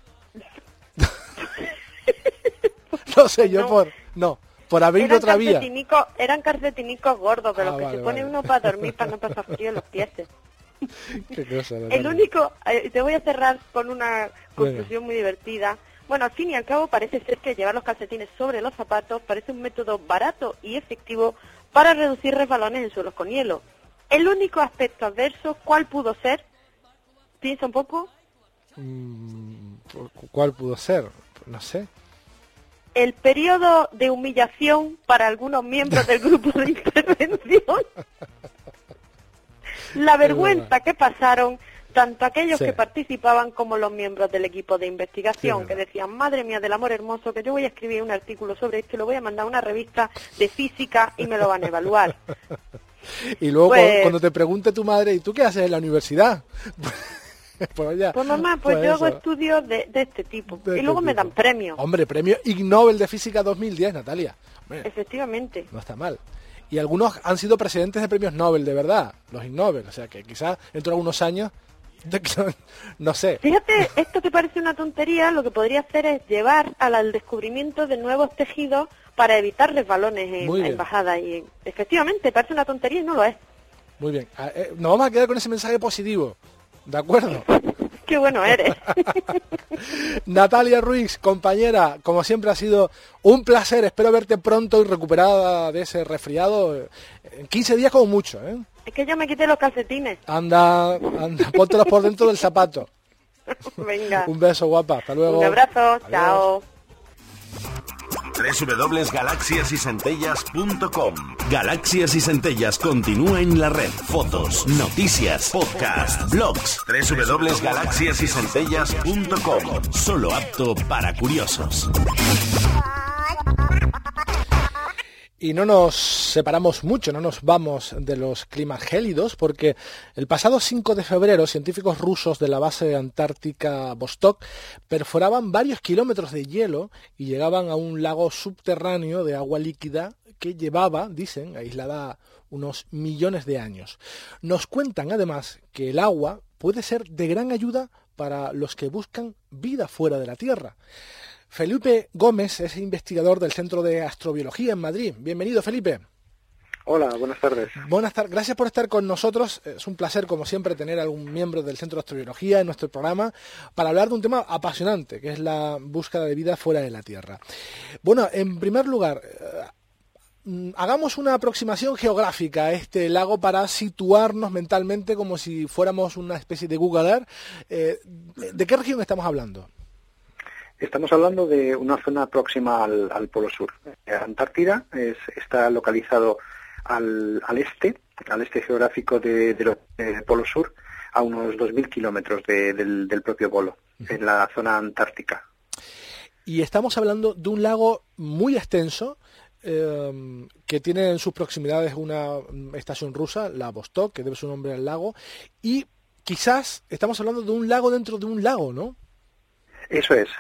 No sé, yo por abrir otra vía. Eran calcetinicos gordos, de los que vale, se pone vale. uno para dormir, para no pasar frío en los pies. Qué cosa, Natalia. El único, te voy a cerrar con una conclusión muy divertida. Bueno, al fin y al cabo parece ser que llevar los calcetines sobre los zapatos parece un método barato y efectivo para reducir resbalones en suelos con hielo. El único aspecto adverso, ¿cuál pudo ser? ¿Piensa un poco? ¿Cuál pudo ser? No sé. El periodo de humillación para algunos miembros del grupo de intervención. La vergüenza que pasaron tanto aquellos Sí. que participaban como los miembros del equipo de investigación, Sí, que verdad. decían, madre mía del amor hermoso, que yo voy a escribir un artículo sobre esto, lo voy a mandar a una revista de física y me lo van a evaluar. Y luego Pues- cuando te pregunte tu madre, ¿y tú qué haces en la universidad? Pues ya. Pues mamá, pues yo hago eso. estudios de este tipo. De Y luego este me tipo. dan premios. Hombre, premio Ig Nobel de Física 2010, Natalia. Hombre, Efectivamente. no está mal. Y algunos han sido presidentes de premios Nobel, de verdad, los Ig Nobel. O sea que quizás dentro de algunos años, no sé. Fíjate, esto que parece una tontería, lo que podría hacer es llevar al descubrimiento de nuevos tejidos para evitar resbalones Muy bien. en bajada. Y efectivamente, parece una tontería y no lo es. Muy bien. Nos vamos a quedar con ese mensaje positivo. ¿De acuerdo? Qué bueno eres. Natalia Ruiz, compañera, como siempre ha sido un placer. Espero verte pronto y recuperada de ese resfriado. En 15 días como mucho, ¿eh? Es que yo me quité los calcetines. Anda, póntelos por dentro del zapato. Venga. Un beso, guapa. Hasta luego. Un abrazo. Adiós. Chao. www.galaxiasycentellas.com. Galaxias y Centellas continúa en la red. Fotos, noticias, podcast, blogs. www.galaxiasycentellas.com. Solo apto para curiosos. Y no nos separamos mucho, no nos vamos de los climas gélidos, porque el pasado 5 de febrero científicos rusos de la base antártica Vostok perforaban varios kilómetros de hielo y llegaban a un lago subterráneo de agua líquida que llevaba, dicen, aislada unos millones de años. Nos cuentan además que el agua puede ser de gran ayuda para los que buscan vida fuera de la Tierra. Felipe Gómez es investigador del Centro de Astrobiología en Madrid. Bienvenido, Felipe. Hola, buenas tardes. Buenas tardes. Gracias por estar con nosotros. Es un placer, como siempre, tener a algún miembro del Centro de Astrobiología en nuestro programa para hablar de un tema apasionante, que es la búsqueda de vida fuera de la Tierra. Bueno, en primer lugar, hagamos una aproximación geográfica a este lago para situarnos mentalmente como si fuéramos una especie de Google Earth. ¿De qué región estamos hablando? Estamos hablando de una zona próxima al Polo Sur. Antártida está localizado al este geográfico del Polo Sur, a unos 2.000 kilómetros del propio polo, en la zona antártica. Y estamos hablando de un lago muy extenso, que tiene en sus proximidades una estación rusa, la Vostok, que debe su nombre al lago, y quizás estamos hablando de un lago dentro de un lago, ¿no? Eso es.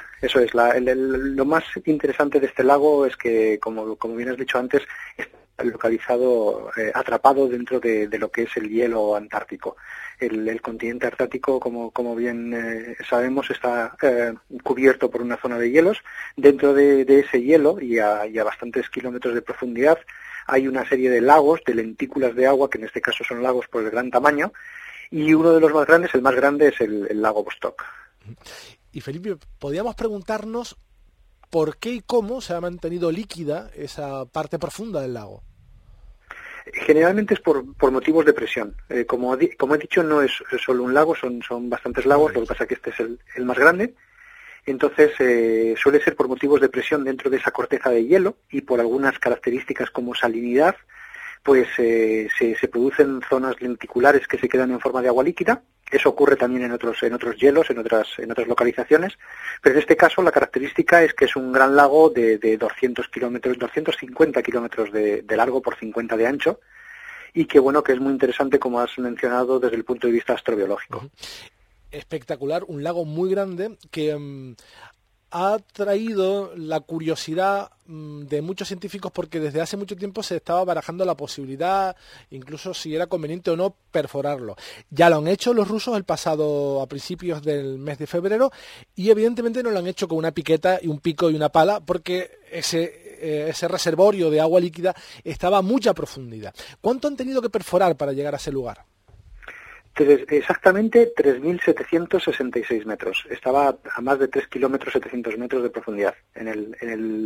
Lo más interesante de este lago es que, como bien has dicho antes, está localizado, atrapado dentro de lo que es el hielo antártico. El continente antártico, como bien sabemos, está cubierto por una zona de hielos. Dentro de ese hielo y a bastantes kilómetros de profundidad hay una serie de lagos, de lentículas de agua, que en este caso son lagos por el gran tamaño, y uno de los más grandes, el más grande, es el lago Vostok. Y Felipe, podríamos preguntarnos por qué y cómo se ha mantenido líquida esa parte profunda del lago. Generalmente es por motivos de presión. Como he dicho, no es solo un lago, son bastantes lagos, lo que pasa es que este es el más grande. Entonces suele ser por motivos de presión dentro de esa corteza de hielo y por algunas características como salinidad, pues se producen zonas lenticulares que se quedan en forma de agua líquida. Eso ocurre también en otros hielos, en otras localizaciones, pero en este caso la característica es que es un gran lago de 250 kilómetros de largo por 50 de ancho, y que bueno, que es muy interesante, como has mencionado, desde el punto de vista astrobiológico. Espectacular, un lago muy grande que ha traído la curiosidad de muchos científicos, porque desde hace mucho tiempo se estaba barajando la posibilidad, incluso si era conveniente o no, perforarlo. Ya lo han hecho los rusos a principios del mes de febrero, y evidentemente no lo han hecho con una piqueta y un pico y una pala, porque ese reservorio de agua líquida estaba a mucha profundidad. ¿Cuánto han tenido que perforar para llegar a ese lugar? Exactamente 3.766 metros. Estaba a más de 3 kilómetros 700 metros de profundidad en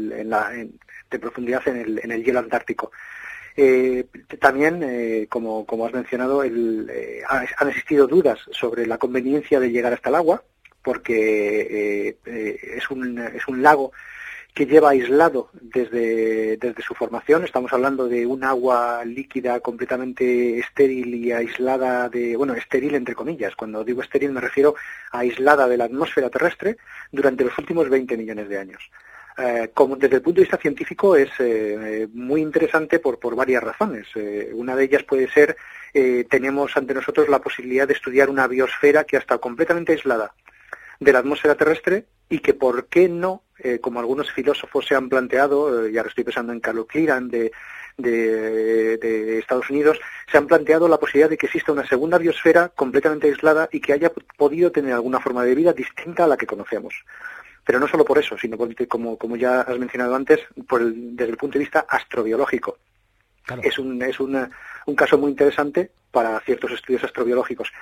el hielo antártico. También, como has mencionado, han existido dudas sobre la conveniencia de llegar hasta el agua, porque es un lago que lleva aislado desde su formación. Estamos hablando de un agua líquida completamente estéril y aislada estéril entre comillas. Cuando digo estéril me refiero a aislada de la atmósfera terrestre durante los últimos 20 millones de años. Como desde el punto de vista científico es muy interesante por varias razones. Una de ellas puede ser, tenemos ante nosotros la posibilidad de estudiar una biosfera que ha estado completamente aislada de la atmósfera terrestre, y que por qué no, como algunos filósofos se han planteado, y ahora estoy pensando en Carl Cleland de Estados Unidos, se han planteado la posibilidad de que exista una segunda biosfera completamente aislada y que haya podido tener alguna forma de vida distinta a la que conocemos. Pero no solo por eso, sino porque, como ya has mencionado antes, desde el punto de vista astrobiológico. Claro. Es un caso muy interesante para ciertos estudios astrobiológicos.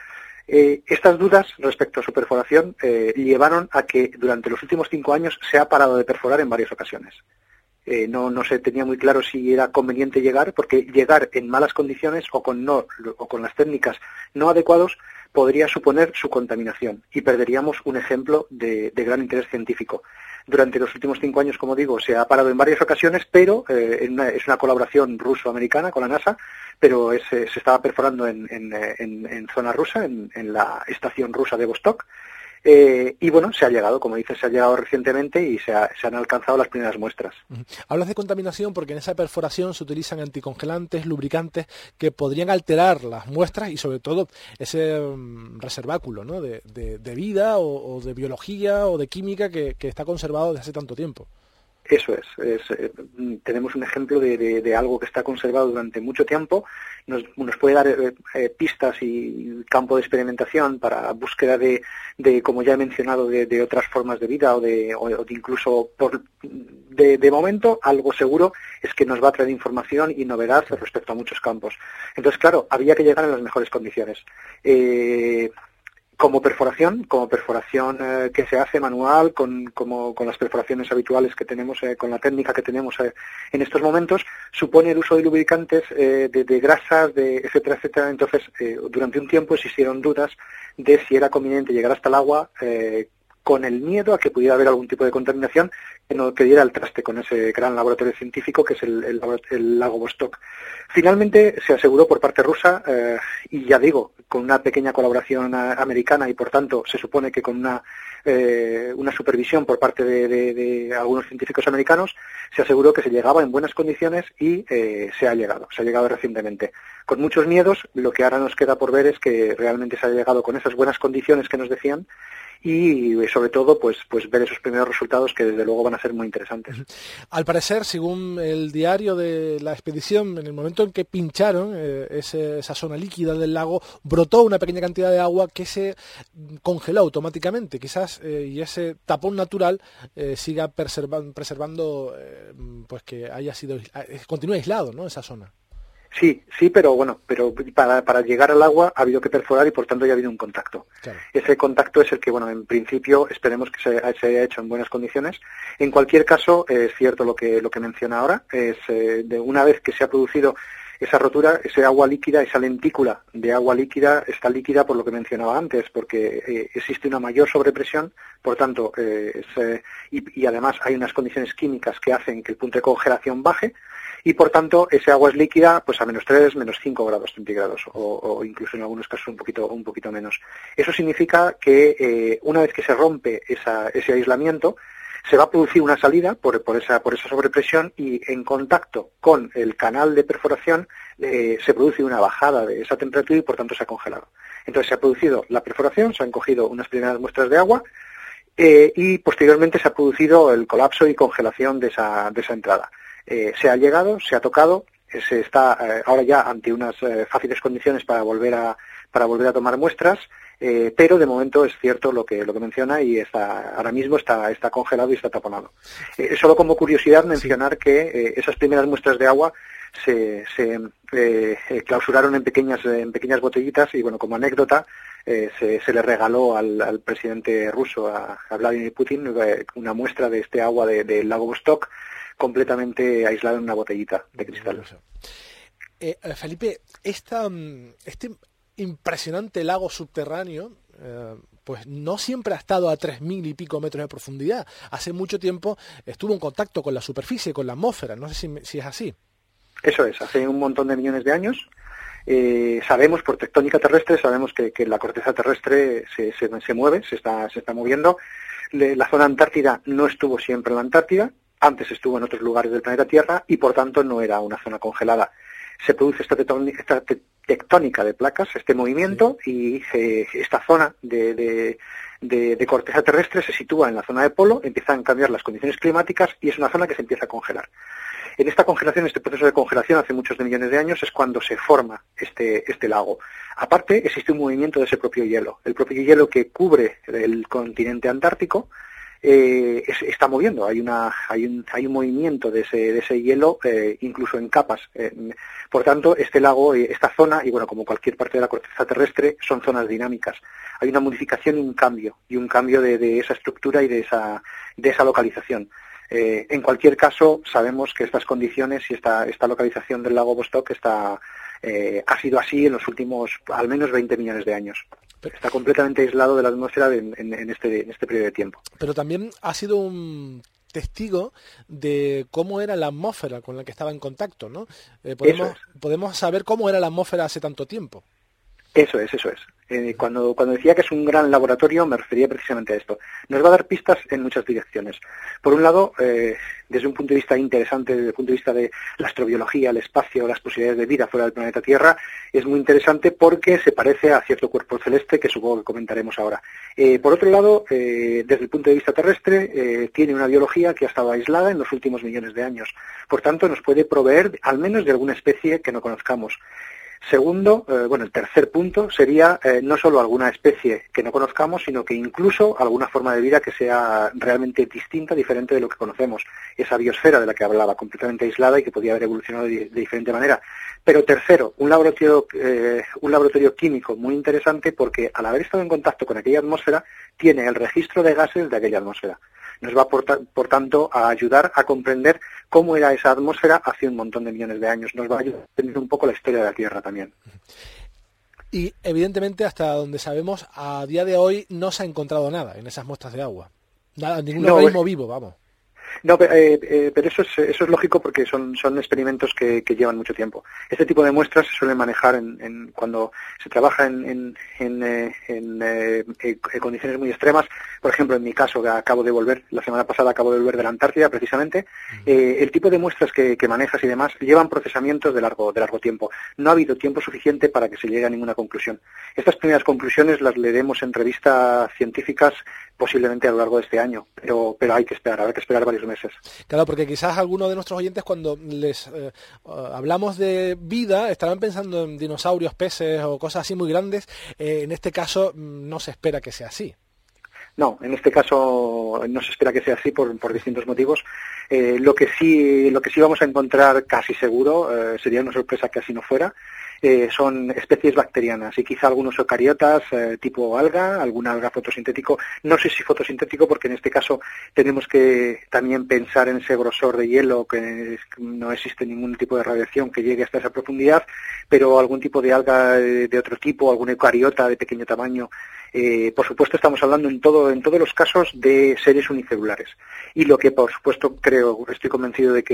Estas dudas respecto a su perforación llevaron a que durante los últimos 5 años se ha parado de perforar en varias ocasiones. No se tenía muy claro si era conveniente llegar, porque llegar en malas condiciones o con las técnicas no adecuados podría suponer su contaminación y perderíamos un ejemplo de gran interés científico. Durante los últimos 5 años, como digo, se ha parado en varias ocasiones, pero es una colaboración ruso-americana con la NASA, pero se estaba perforando en zona rusa, en la estación rusa de Vostok. Y bueno, se ha llegado, como dices, se ha llegado recientemente y se han alcanzado las primeras muestras. Hablas de contaminación porque en esa perforación se utilizan anticongelantes, lubricantes que podrían alterar las muestras y sobre todo ese reserváculo, ¿no? de vida o de biología o de química que está conservado desde hace tanto tiempo. Eso es. Tenemos un ejemplo de algo que está conservado durante mucho tiempo. Nos puede dar pistas y campo de experimentación para búsqueda de como ya he mencionado, de otras formas de vida o de incluso de momento algo seguro es que nos va a traer información y novedad respecto a muchos campos. Entonces, claro, había que llegar en las mejores condiciones. Como perforación que se hace manual, con las perforaciones habituales que tenemos, con la técnica que tenemos en estos momentos, supone el uso de lubricantes, de grasas, etcétera, etcétera. Entonces, durante un tiempo existieron dudas de si era conveniente llegar hasta el agua, con el miedo a que pudiera haber algún tipo de contaminación que diera el traste con ese gran laboratorio científico que es el lago Vostok. Finalmente se aseguró por parte rusa, y ya digo, con una pequeña colaboración americana y por tanto se supone que con una supervisión por parte de algunos científicos americanos, se aseguró que se llegaba en buenas condiciones y se ha llegado recientemente. Con muchos miedos, lo que ahora nos queda por ver es que realmente se ha llegado con esas buenas condiciones que nos decían y sobre todo pues ver esos primeros resultados que desde luego van a ser muy interesantes. Al parecer, según el diario de la expedición, en el momento en que pincharon esa zona líquida del lago, brotó una pequeña cantidad de agua que se congeló automáticamente, quizás, y ese tapón natural siga preservando pues que continúe aislado, ¿no?, esa zona. Sí, pero para llegar al agua ha habido que perforar y por tanto ya ha habido un contacto. Claro. Ese contacto es el que, en principio esperemos que se haya hecho en buenas condiciones. En cualquier caso, es cierto lo que menciona ahora, es de una vez que se ha producido esa rotura, ese agua líquida, esa lentícula de agua líquida está líquida por lo que mencionaba antes, porque existe una mayor sobrepresión, por tanto, y además hay unas condiciones químicas que hacen que el punto de congelación baje, y por tanto ese agua es líquida pues a -3, -5 grados centígrados o incluso en algunos casos un poquito menos. Eso significa que una vez que se rompe ese aislamiento, se va a producir una salida por esa sobrepresión y en contacto con el canal de perforación se produce una bajada de esa temperatura y por tanto se ha congelado. Entonces se ha producido la perforación, se han cogido unas primeras muestras de agua y posteriormente se ha producido el colapso y congelación de esa entrada. Se ha llegado, se ha tocado, se está ahora ya ante unas fáciles condiciones para volver a tomar muestras, pero de momento es cierto lo que menciona y ahora mismo está congelado y está taponado. Solo como curiosidad mencionar que esas primeras muestras de agua se clausuraron en pequeñas botellitas y como anécdota se le regaló al presidente ruso, a Vladimir Putin, una muestra de este agua del lago Vostok completamente aislado en una botellita de cristal. Felipe, este impresionante lago subterráneo pues no siempre ha estado a 3.000 y pico metros de profundidad. Hace mucho tiempo estuvo en contacto con la superficie, con la atmósfera. No sé si es así. Eso es, hace un montón de millones de años. Sabemos por tectónica terrestre, sabemos que la corteza terrestre se mueve, se está moviendo. La zona antártida no estuvo siempre en la Antártida, antes estuvo en otros lugares del planeta Tierra y por tanto no era una zona congelada. Se produce esta tectónica de placas, este movimiento, y esta zona de corteza terrestre se sitúa en la zona de polo, empiezan a cambiar las condiciones climáticas y es una zona que se empieza a congelar. En esta congelación, este proceso de congelación hace muchos de millones de años es cuando se forma este lago. Aparte, existe un movimiento de ese propio hielo. El propio hielo que cubre el continente antártico está moviendo. Hay un movimiento de ese hielo, incluso en capas. Por tanto, este lago, esta zona, y bueno, como cualquier parte de la corteza terrestre, son zonas dinámicas. Hay una modificación y un cambio de esa estructura y de esa localización. En cualquier caso, sabemos que estas condiciones y esta localización del lago Vostok ha sido así en los últimos al menos 20 millones de años. Está completamente aislado de la atmósfera en este periodo de tiempo. Pero también ha sido un testigo de cómo era la atmósfera con la que estaba en contacto, ¿no? Podemos saber cómo era la atmósfera hace tanto tiempo. Eso es. Cuando decía que es un gran laboratorio, me refería precisamente a esto. Nos va a dar pistas en muchas direcciones. Por un lado, desde un punto de vista interesante, desde el punto de vista de la astrobiología, el espacio, las posibilidades de vida fuera del planeta Tierra, es muy interesante porque se parece a cierto cuerpo celeste que supongo que comentaremos ahora. Por otro lado, desde el punto de vista terrestre, tiene una biología que ha estado aislada en los últimos millones de años. Por tanto, nos puede proveer al menos de alguna especie que no conozcamos. Segundo, el tercer punto sería no solo alguna especie que no conozcamos, sino que incluso alguna forma de vida que sea realmente distinta, diferente de lo que conocemos. Esa biosfera de la que hablaba, completamente aislada y que podía haber evolucionado de diferente manera. Pero tercero, un laboratorio químico muy interesante porque al haber estado en contacto con aquella atmósfera, tiene el registro de gases de aquella atmósfera. Nos va, por tanto, a ayudar a comprender cómo era esa atmósfera hace un montón de millones de años. Nos va a ayudar a entender un poco la historia de la Tierra también. Y, evidentemente, hasta donde sabemos, a día de hoy no se ha encontrado nada en esas muestras de agua. Nada, ningún organismo vivo, vamos. No, pero eso es lógico porque son experimentos que llevan mucho tiempo. Este tipo de muestras se suelen manejar cuando se trabaja en condiciones muy extremas. Por ejemplo, en mi caso, que la semana pasada acabo de volver de la Antártida, precisamente, el tipo de muestras que manejas y demás llevan procesamientos de largo tiempo. No ha habido tiempo suficiente para que se llegue a ninguna conclusión. Estas primeras conclusiones las leeremos en revistas científicas posiblemente a lo largo de este año, pero habrá que esperar varios meses. Claro, porque quizás algunos de nuestros oyentes cuando les hablamos de vida estarán pensando en dinosaurios, peces o cosas así muy grandes. En este caso no se espera que sea así. No, en este caso no se espera que sea así por distintos motivos. Lo que sí vamos a encontrar casi seguro, sería una sorpresa que así no fuera, son especies bacterianas y quizá algunos eucariotas tipo alga, alguna alga fotosintético. No sé si fotosintético porque en este caso tenemos que también pensar en ese grosor de hielo, que no existe ningún tipo de radiación que llegue hasta esa profundidad, pero algún tipo de alga de otro tipo, algún eucariota de pequeño tamaño. Por supuesto estamos hablando en todos los casos de seres unicelulares y lo que por supuesto estoy convencido de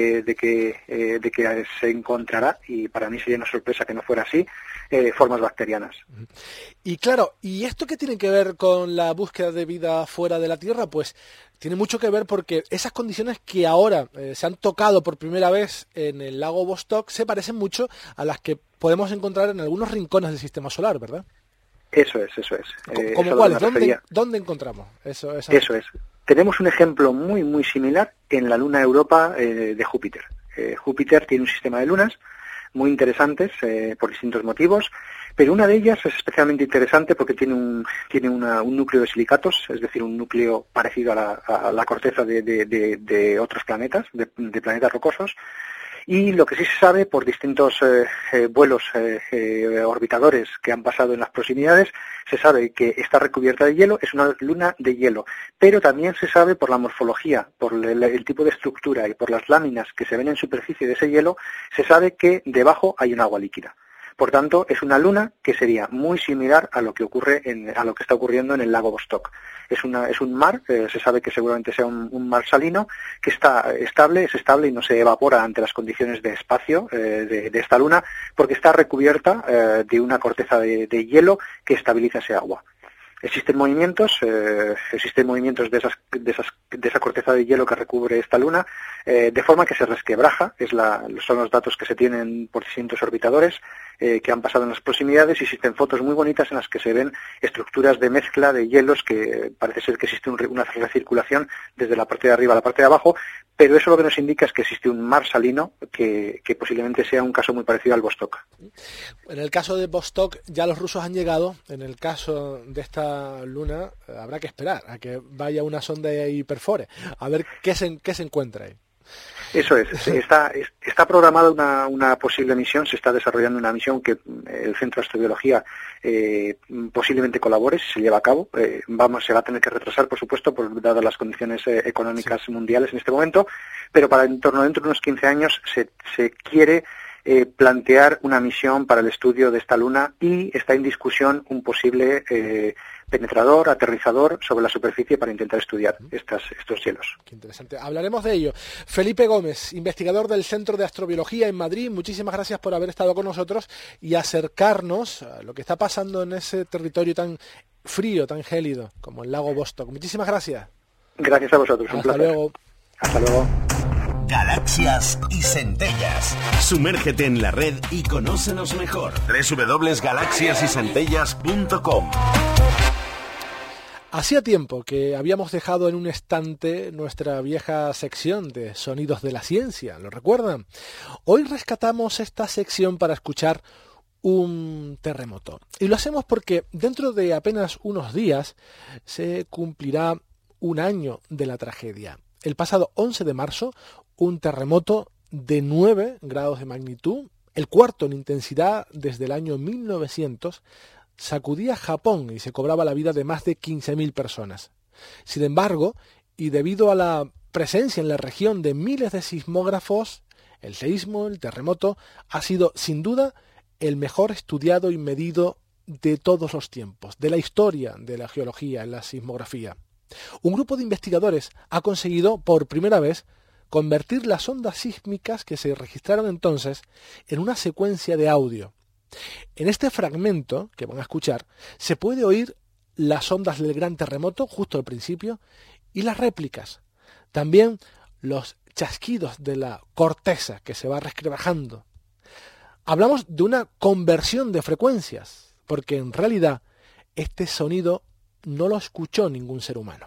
que se encontrará, y para mí sería una sorpresa que no fuera así, formas bacterianas. Y claro, ¿y esto qué tiene que ver con la búsqueda de vida fuera de la Tierra? Pues tiene mucho que ver porque esas condiciones que ahora se han tocado por primera vez en el lago Vostok se parecen mucho a las que podemos encontrar en algunos rincones del sistema solar, ¿verdad? Eso es. ¿Cómo cuáles? ¿Dónde encontramos eso? Eso es. Tenemos un ejemplo muy, muy similar en la luna Europa de Júpiter. Júpiter tiene un sistema de lunas muy interesantes por distintos motivos, pero una de ellas es especialmente interesante porque tiene un núcleo de silicatos, es decir, un núcleo parecido a la corteza de otros planetas, de planetas rocosos. Y lo que sí se sabe por distintos vuelos orbitadores que han pasado en las proximidades, se sabe que está recubierta de hielo, es una luna de hielo, pero también se sabe por la morfología, por el tipo de estructura y por las láminas que se ven en superficie de ese hielo, se sabe que debajo hay un agua líquida. Por tanto, es una luna que sería muy similar a lo que está ocurriendo en el lago Vostok. Es un mar, se sabe que seguramente sea un mar salino, que es estable y no se evapora ante las condiciones de espacio de esta luna, porque está recubierta de una corteza de hielo que estabiliza ese agua. Existen movimientos de esa corteza de hielo que recubre esta luna, de forma que se resquebraja, son los datos que se tienen por distintos orbitadores que han pasado en las proximidades, y existen fotos muy bonitas en las que se ven estructuras de mezcla de hielos que parece ser que existe una recirculación desde la parte de arriba a la parte de abajo, pero eso lo que nos indica es que existe un mar salino que posiblemente sea un caso muy parecido al Vostok. En el caso de Vostok ya los rusos han llegado. En el caso de esta luna habrá que esperar a que vaya una sonda y perfore, a ver qué se encuentra ahí. Eso es, está programada una posible misión, se está desarrollando una misión que el Centro de Astrobiología posiblemente colabore si se lleva a cabo. Se va a tener que retrasar, por supuesto, dadas las condiciones económicas mundiales en este momento, pero dentro de unos 15 años se quiere plantear una misión para el estudio de esta luna y está en discusión un posible penetrador, aterrizador sobre la superficie para intentar estudiar estos cielos. Qué interesante. Hablaremos de ello. Felipe Gómez, investigador del Centro de Astrobiología en Madrid, muchísimas gracias por haber estado con nosotros y acercarnos a lo que está pasando en ese territorio tan frío, tan gélido como el lago Vostok. Muchísimas gracias. Gracias a vosotros. Un placer. Luego. Hasta luego. Galaxias y centellas. Sumérgete en la red y conócenos mejor. www.galaxiasyscentellas.com. Hacía tiempo que habíamos dejado en un estante nuestra vieja sección de Sonidos de la Ciencia, ¿lo recuerdan? Hoy rescatamos esta sección para escuchar un terremoto. Y lo hacemos porque dentro de apenas unos días se cumplirá un año de la tragedia. El pasado 11 de marzo, un terremoto de 9 grados de magnitud, el cuarto en intensidad desde el año 1900, sacudía Japón y se cobraba la vida de más de 15.000 personas. Sin embargo, y debido a la presencia en la región de miles de sismógrafos, el terremoto, ha sido sin duda el mejor estudiado y medido de todos los tiempos, de la historia de la geología en la sismografía. Un grupo de investigadores ha conseguido por primera vez convertir las ondas sísmicas que se registraron entonces en una secuencia de audio. En este fragmento que van a escuchar se puede oír las ondas del gran terremoto justo al principio y las réplicas. También los chasquidos de la corteza que se va resquebrajando. Hablamos de una conversión de frecuencias, porque en realidad este sonido no lo escuchó ningún ser humano.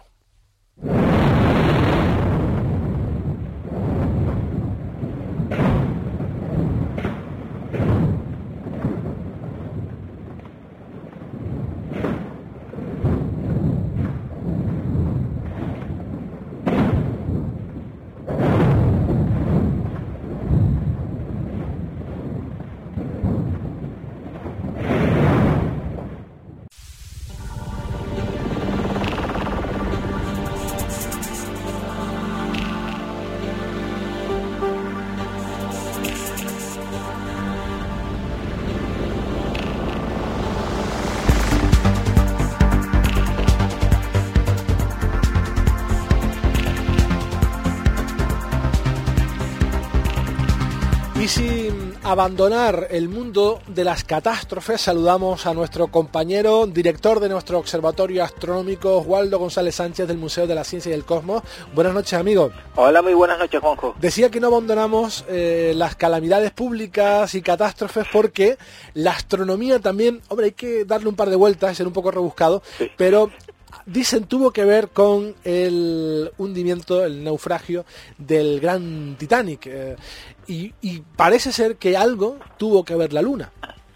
Y sin abandonar el mundo de las catástrofes, saludamos a nuestro compañero, director de nuestro observatorio astronómico, Oswaldo González Sánchez, del Museo de la Ciencia y el Cosmos. Buenas noches, amigo. Hola, muy buenas noches, Juanjo. Decía que no abandonamos las calamidades públicas y catástrofes porque la astronomía también, hombre, hay que darle un par de vueltas y ser un poco rebuscado, sí. Pero dicen tuvo que ver con el hundimiento, el naufragio del gran Titanic. Y parece ser que algo tuvo que ver la Luna.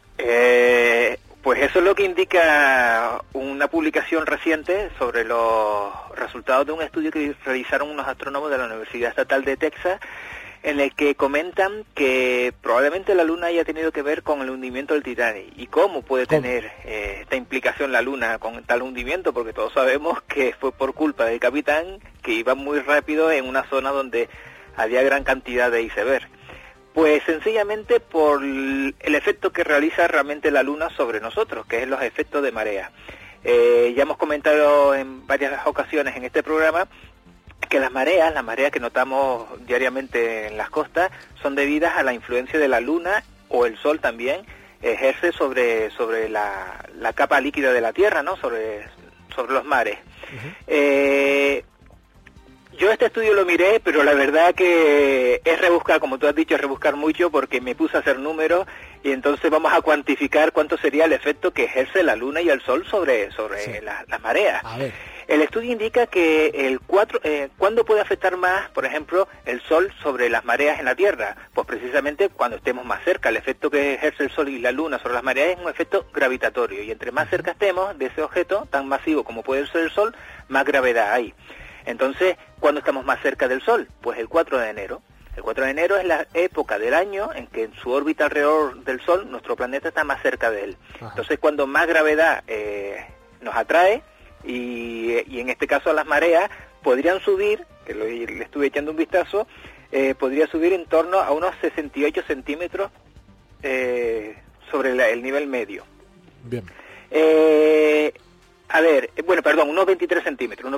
Pues eso es lo que indica una publicación reciente sobre los resultados de un estudio que realizaron unos astrónomos de la Universidad Estatal de Texas, en el que comentan que probablemente la Luna haya tenido que ver con el hundimiento del Titanic. ¿Y cómo puede tener esta implicación la Luna con tal hundimiento? Porque todos sabemos que fue por culpa del capitán, que iba muy rápido en una zona donde había gran cantidad de iceberg. Pues sencillamente por el efecto que realiza realmente la Luna sobre nosotros, que es los efectos de marea. Ya hemos comentado en varias ocasiones en este programa que las mareas que notamos diariamente en las costas, son debidas a la influencia de la Luna, o el Sol también ejerce sobre la capa líquida de la Tierra, ¿no? Sobre los mares. Uh-huh. Yo este estudio lo miré, pero la verdad que es rebuscar, como tú has dicho, es rebuscar mucho, porque me puse a hacer números y entonces vamos a cuantificar cuánto sería el efecto que ejerce la Luna y el Sol sobre sí. las mareas. El estudio indica que ¿cuándo puede afectar más, por ejemplo, el Sol sobre las mareas en la Tierra? Pues precisamente cuando estemos más cerca. El efecto que ejerce el Sol y la Luna sobre las mareas es un efecto gravitatorio, y entre más cerca estemos de ese objeto tan masivo como puede ser el Sol, más gravedad hay. Entonces, ¿cuándo estamos más cerca del Sol? Pues el 4 de enero. El 4 de enero es la época del año en que en su órbita alrededor del Sol nuestro planeta está más cerca de él. Ajá. Entonces, cuando más gravedad nos atrae, y en este caso las mareas podrían subir, que le estuve echando un vistazo, podría subir en torno a unos 68 centímetros sobre el nivel medio. Bien. Unos 23 centímetros.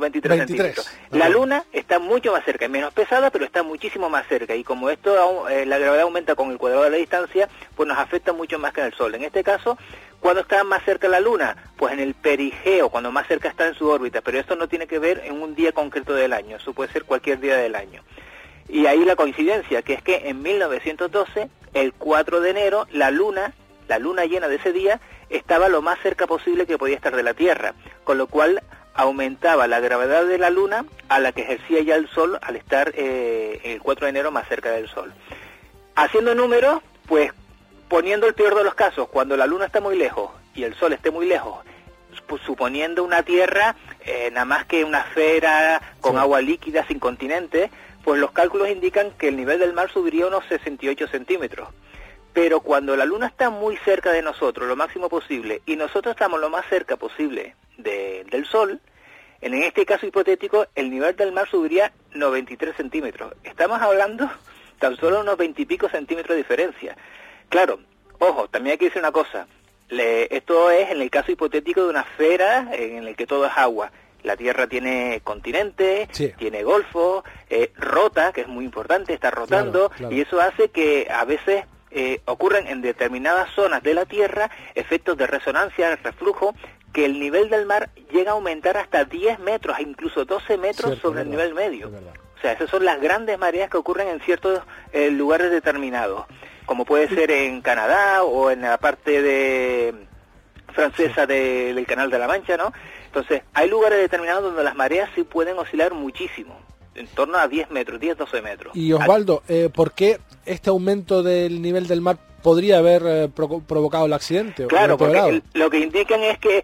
La Luna está mucho más cerca, es menos pesada, pero está muchísimo más cerca, y como esto la gravedad aumenta con el cuadrado de la distancia, pues nos afecta mucho más que en el Sol. En este caso, ¿cuándo está más cerca la Luna? Pues en el perigeo, cuando más cerca está en su órbita, pero esto no tiene que ver en un día concreto del año, eso puede ser cualquier día del año. Y ahí la coincidencia, que es que en 1912, el 4 de enero, la luna llena de ese día, estaba lo más cerca posible que podía estar de la Tierra, con lo cual aumentaba la gravedad de la Luna a la que ejercía ya el Sol al estar el 4 de enero más cerca del Sol. Haciendo números, pues poniendo el peor de los casos, cuando la Luna está muy lejos y el Sol esté muy lejos, pues, suponiendo una Tierra nada más que una esfera con agua líquida sin continente, pues los cálculos indican que el nivel del mar subiría unos 68 centímetros. Pero cuando la Luna está muy cerca de nosotros, lo máximo posible, y nosotros estamos lo más cerca posible del Sol, en este caso hipotético, el nivel del mar subiría 93 centímetros. Estamos hablando tan solo unos 20 y pico centímetros de diferencia. Claro, ojo, también hay que decir una cosa. Esto es en el caso hipotético de una esfera en el que todo es agua. La Tierra tiene continente, tiene golfo, rota, que es muy importante, está rotando, claro. Y eso hace que a veces ocurren en determinadas zonas de la Tierra efectos de resonancia, reflujo, que el nivel del mar llega a aumentar hasta 10 metros, incluso 12 metros sobre el nivel medio. O sea, esas son las grandes mareas que ocurren en ciertos lugares determinados, como puede ser en Canadá o en la parte francesa del Canal de la Mancha, ¿no? Entonces, hay lugares determinados donde las mareas sí pueden oscilar muchísimo, en torno a 10 metros, 10-12 metros. Y Osvaldo, ¿por qué este aumento del nivel del mar podría haber provocado el accidente? Claro, porque lo que indican es que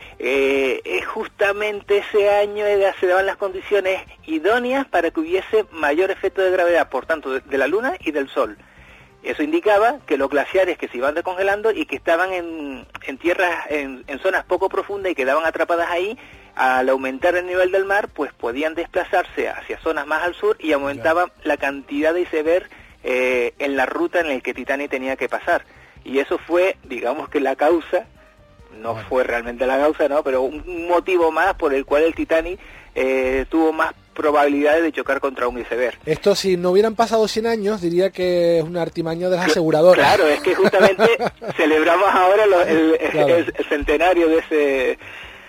justamente ese año se daban las condiciones idóneas para que hubiese mayor efecto de gravedad, por tanto, de la Luna y del Sol. Eso indicaba que los glaciares que se iban descongelando y que estaban en tierras, en zonas poco profundas y quedaban atrapadas ahí, al aumentar el nivel del mar, pues podían desplazarse hacia zonas más al sur y aumentaba la cantidad de iceberg en la ruta en la que Titanic tenía que pasar. Y eso fue, digamos que la causa, fue realmente la causa, ¿no? Pero un motivo más por el cual el Titanic tuvo más probabilidades de chocar contra un iceberg. Esto, si no hubieran pasado 100 años, diría que es una artimaña de las aseguradoras. Claro, es que justamente celebramos ahora el centenario de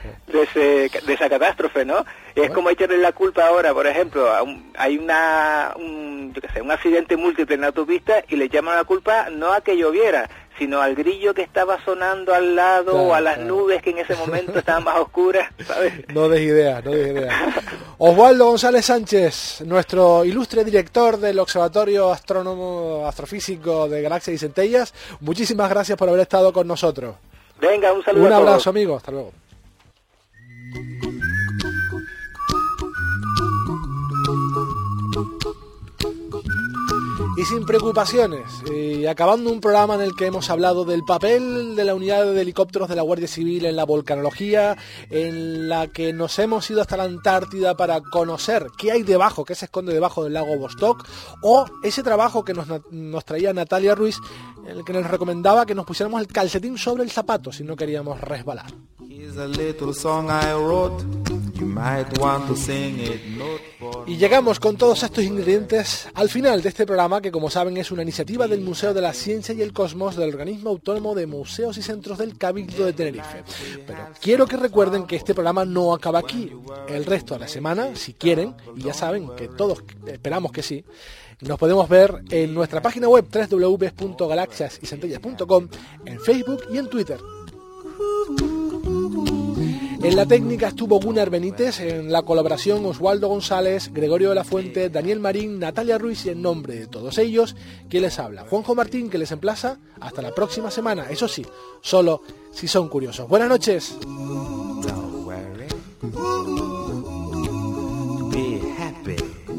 esa catástrofe, ¿no? Es como echarle la culpa ahora, por ejemplo, hay un accidente múltiple en la autopista y le llaman la culpa no a que lloviera, sino al grillo que estaba sonando al lado, o a las nubes que en ese momento estaban más oscuras, ¿sabes? No des idea. Osvaldo González Sánchez, nuestro ilustre director del Observatorio Astrofísico de Galaxias y Centellas, muchísimas gracias por haber estado con nosotros. Venga, un saludo. Un abrazo, amigo, hasta luego. Y sin preocupaciones, y acabando un programa en el que hemos hablado del papel de la unidad de helicópteros de la Guardia Civil en la volcanología, en la que nos hemos ido hasta la Antártida para conocer qué hay debajo, qué se esconde debajo del lago Vostok, o ese trabajo que nos traía Natalia Ruiz, en el que nos recomendaba que nos pusiéramos el calcetín sobre el zapato si no queríamos resbalar. Y llegamos con todos estos ingredientes al final de este programa, que como saben es una iniciativa del Museo de la Ciencia y el Cosmos del Organismo Autónomo de Museos y Centros del Cabildo de Tenerife. Pero quiero que recuerden que este programa no acaba aquí. El resto de la semana, si quieren, y ya saben que todos esperamos que sí, nos podemos ver en nuestra página web www.galaxiasycentellas.com, en Facebook y en Twitter. En la técnica estuvo Gunnar Benítez, en la colaboración Oswaldo González, Gregorio de la Fuente, Daniel Marín, Natalia Ruiz y en nombre de todos ellos, ¿quién les habla? Juanjo Martín, que les emplaza hasta la próxima semana. Eso sí, solo si son curiosos. Buenas noches. Be happy.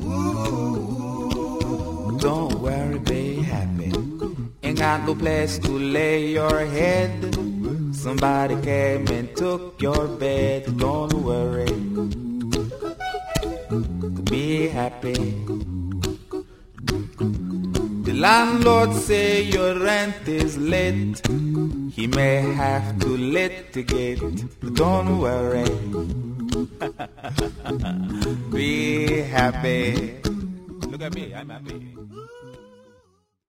Don't worry, be happy. Ain't got no place to lay your head. Somebody came and took your bed. Don't worry. Be happy. The landlord say your rent is late. He may have to litigate. Don't worry. Be happy. Look at me, I'm happy.